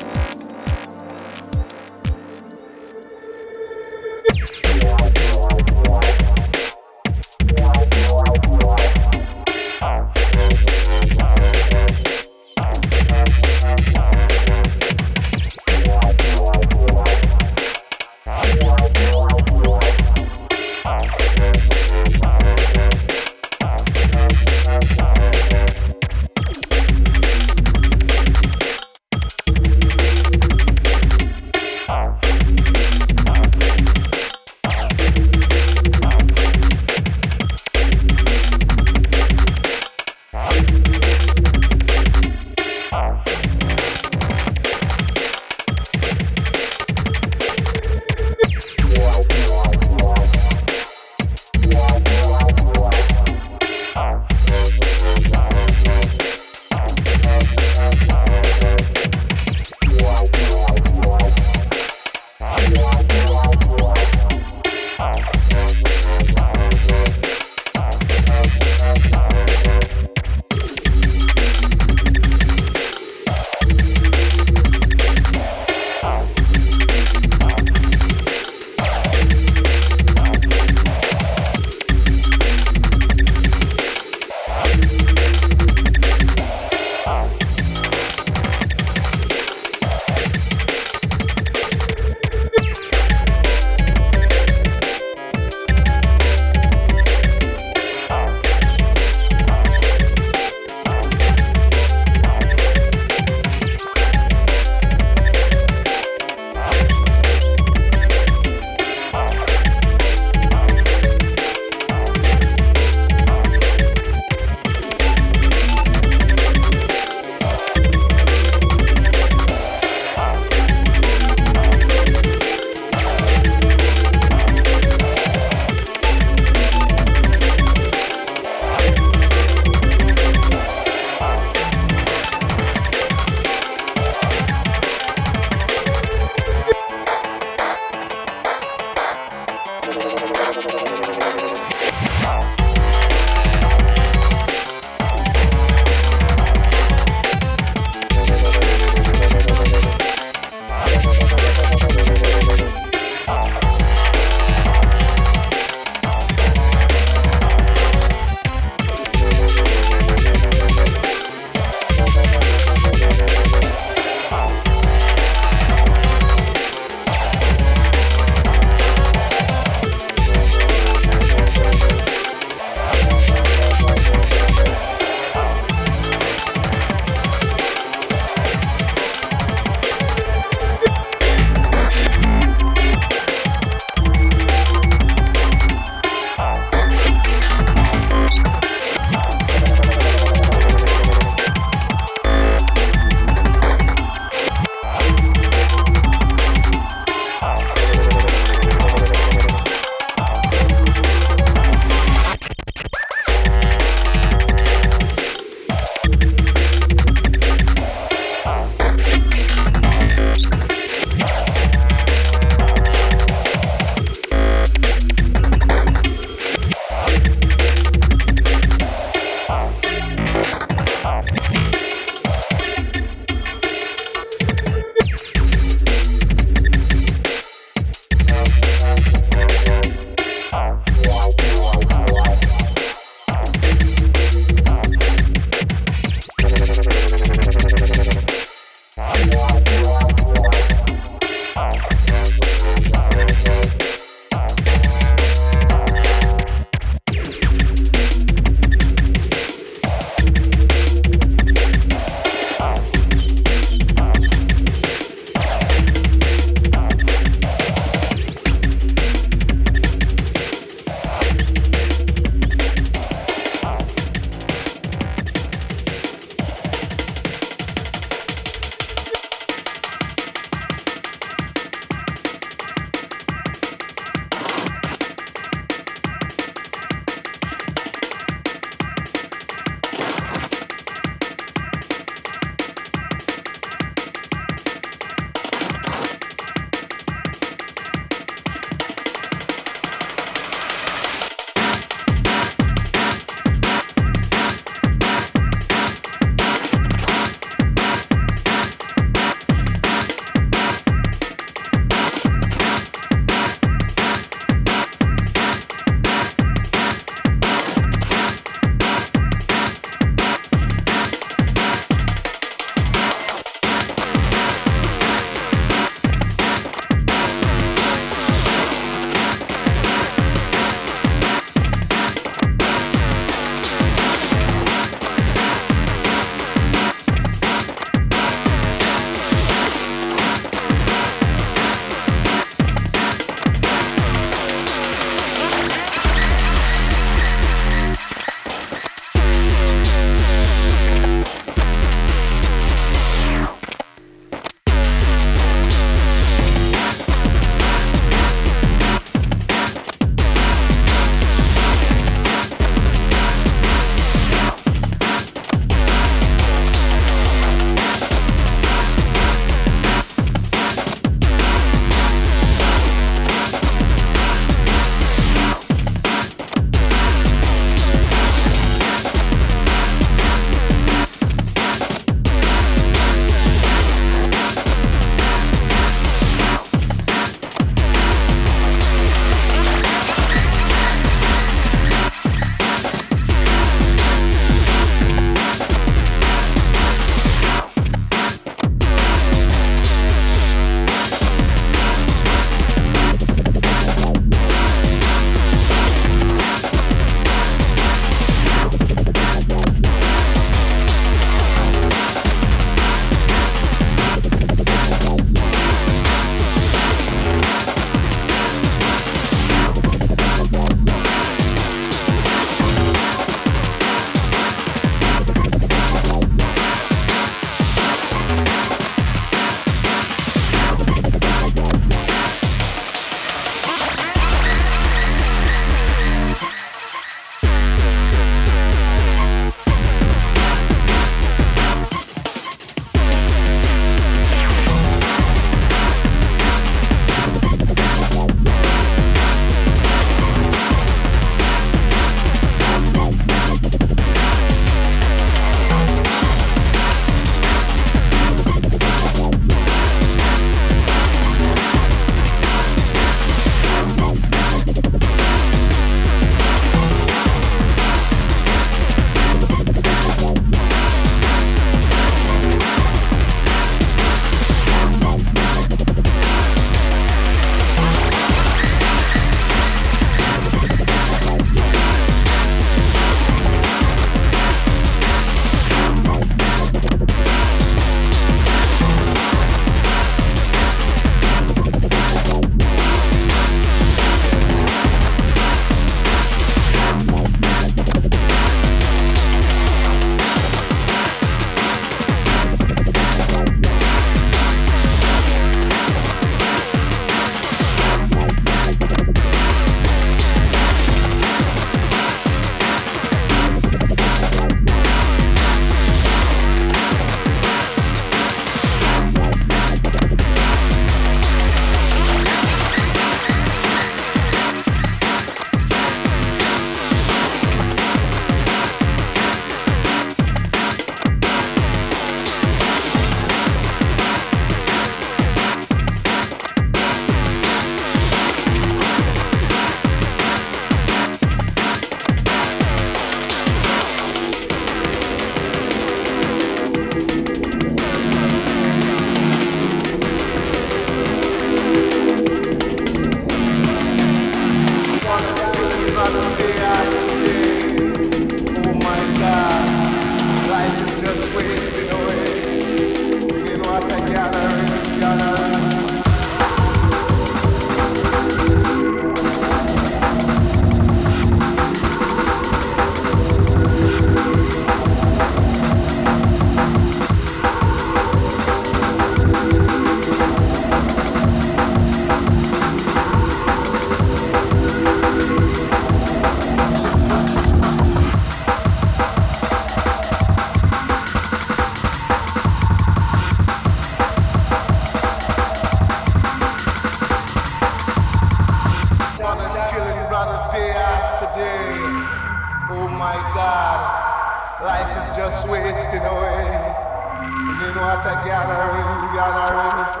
just wasting away. Singing what a gathering, gathering.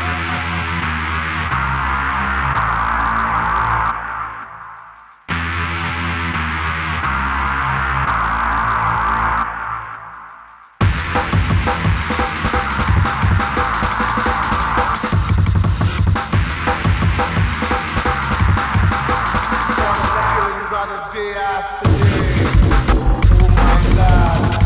Day after day, oh my God.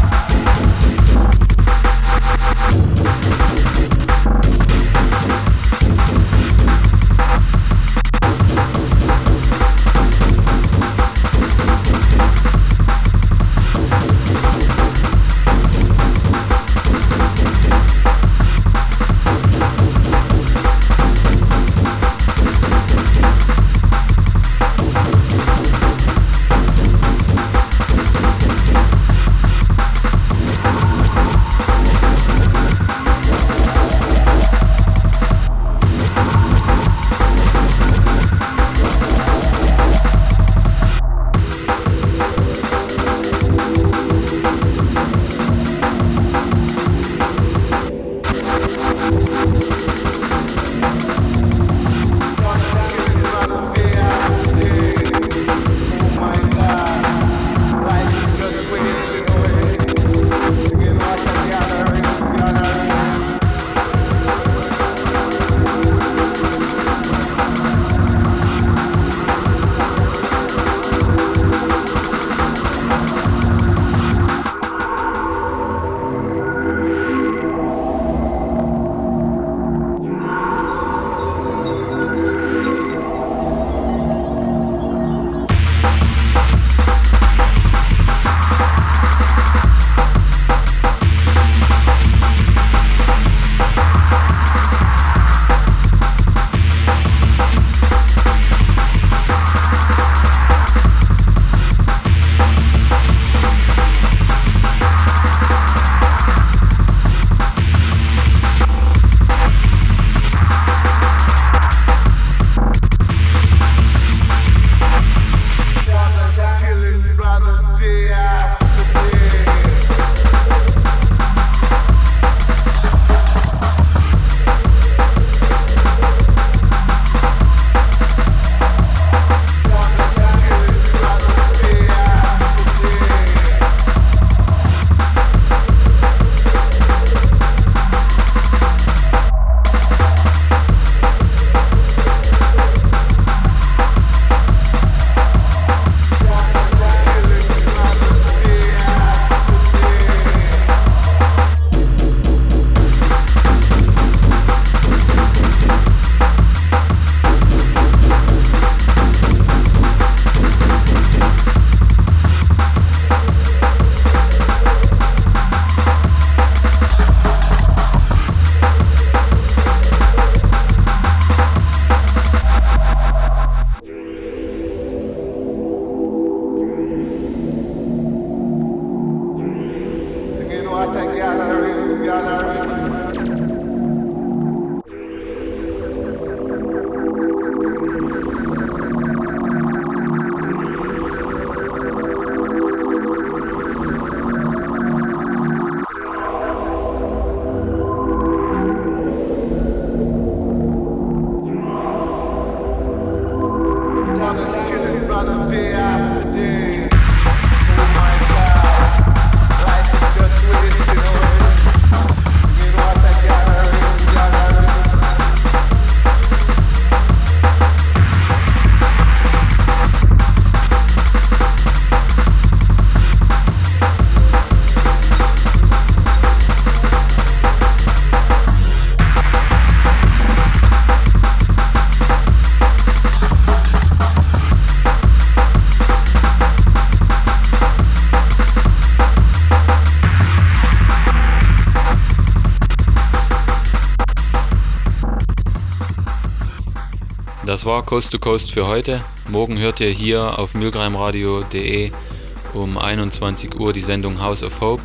Das war Coast to Coast für heute. Morgen hört ihr hier auf milgrimradio punkt de um einundzwanzig Uhr die Sendung House of Hope.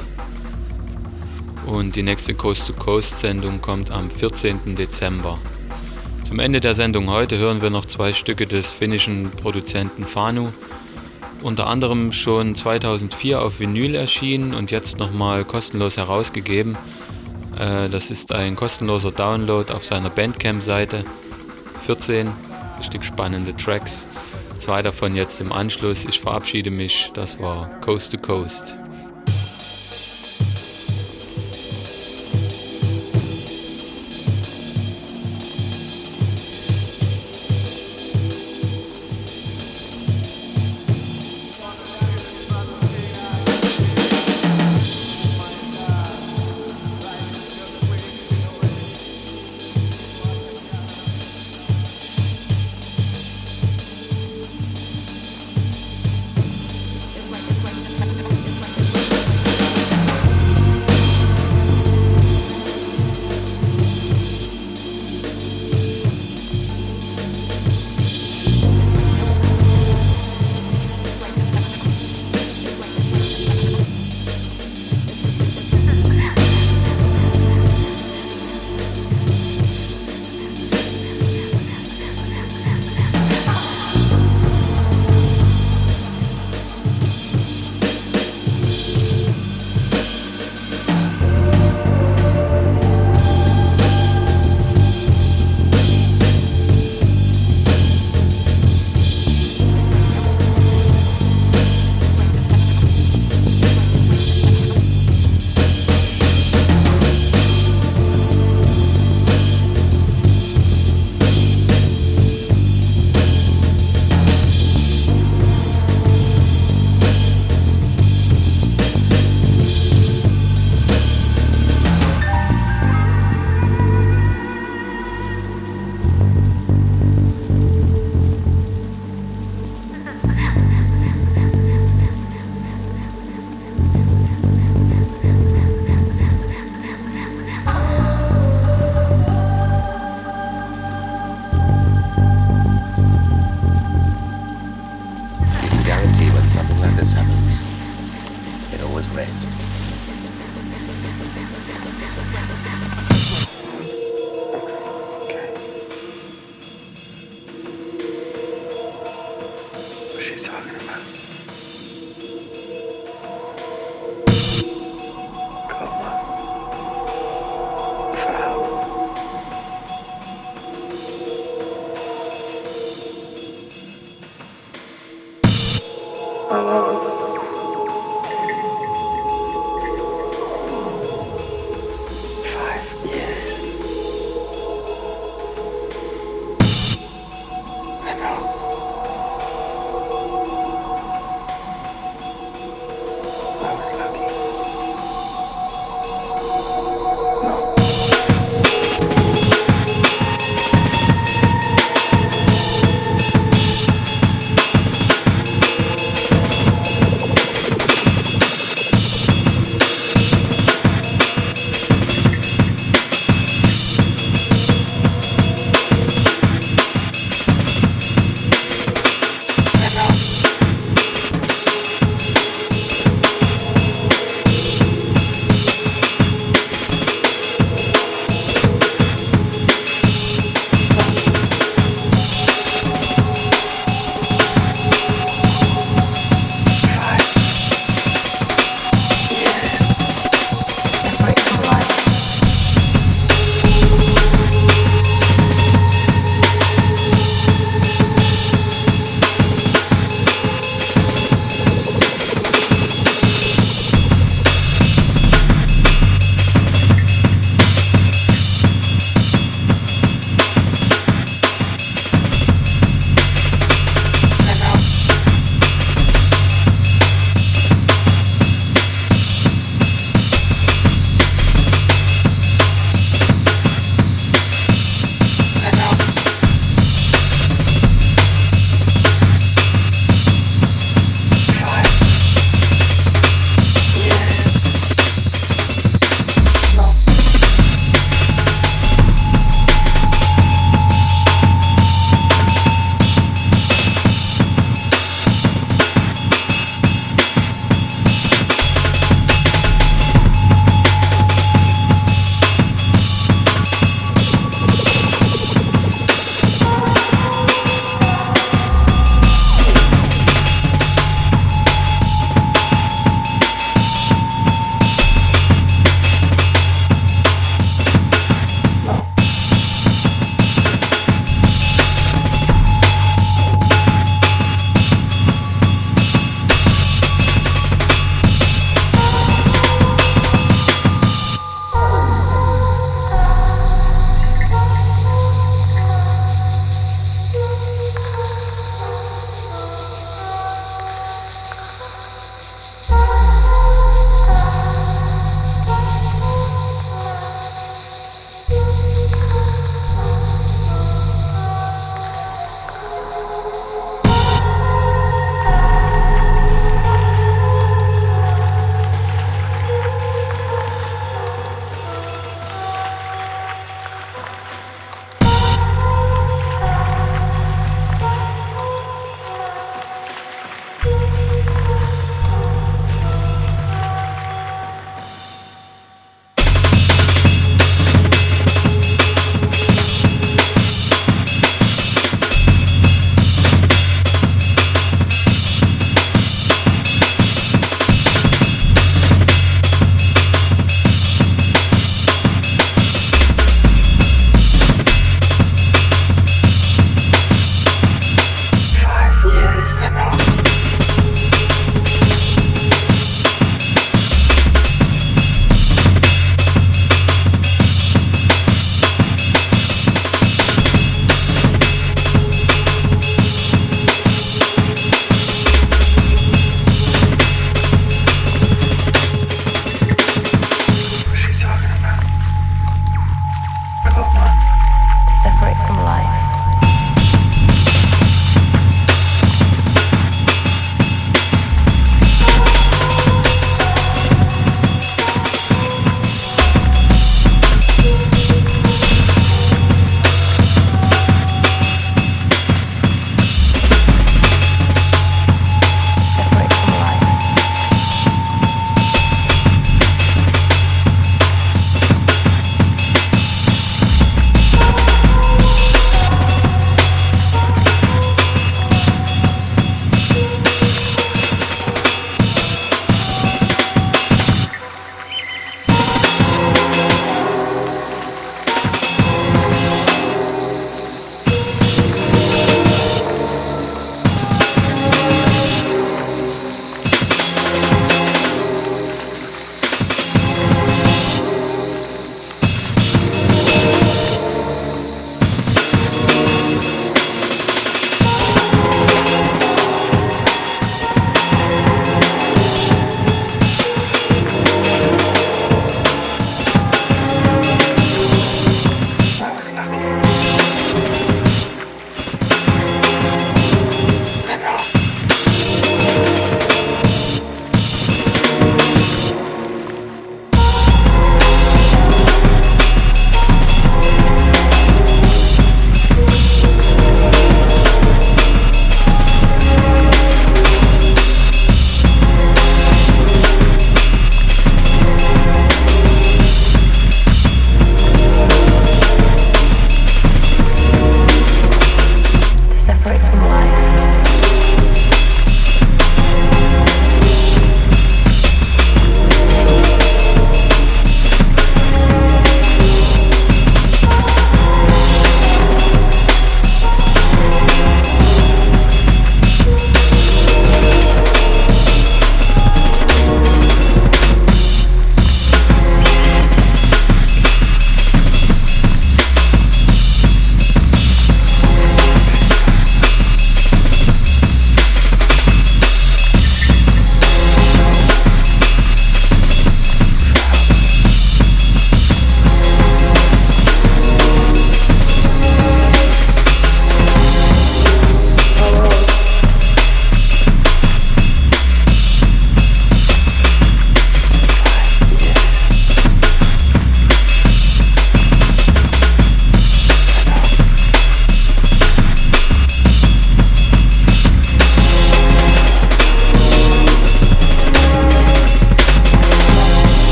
Und die nächste Coast to Coast Sendung kommt am vierzehnten Dezember. Zum Ende der Sendung heute hören wir noch zwei Stücke des finnischen Produzenten Fanu unter anderem schon zweitausendvier auf Vinyl erschienen und jetzt nochmal kostenlos herausgegeben. Äh, das ist ein kostenloser Download auf seiner Bandcamp-Seite. vierzehn richtig spannende Tracks. Zwei davon jetzt im Anschluss. Ich verabschiede mich. Das war Coast to Coast.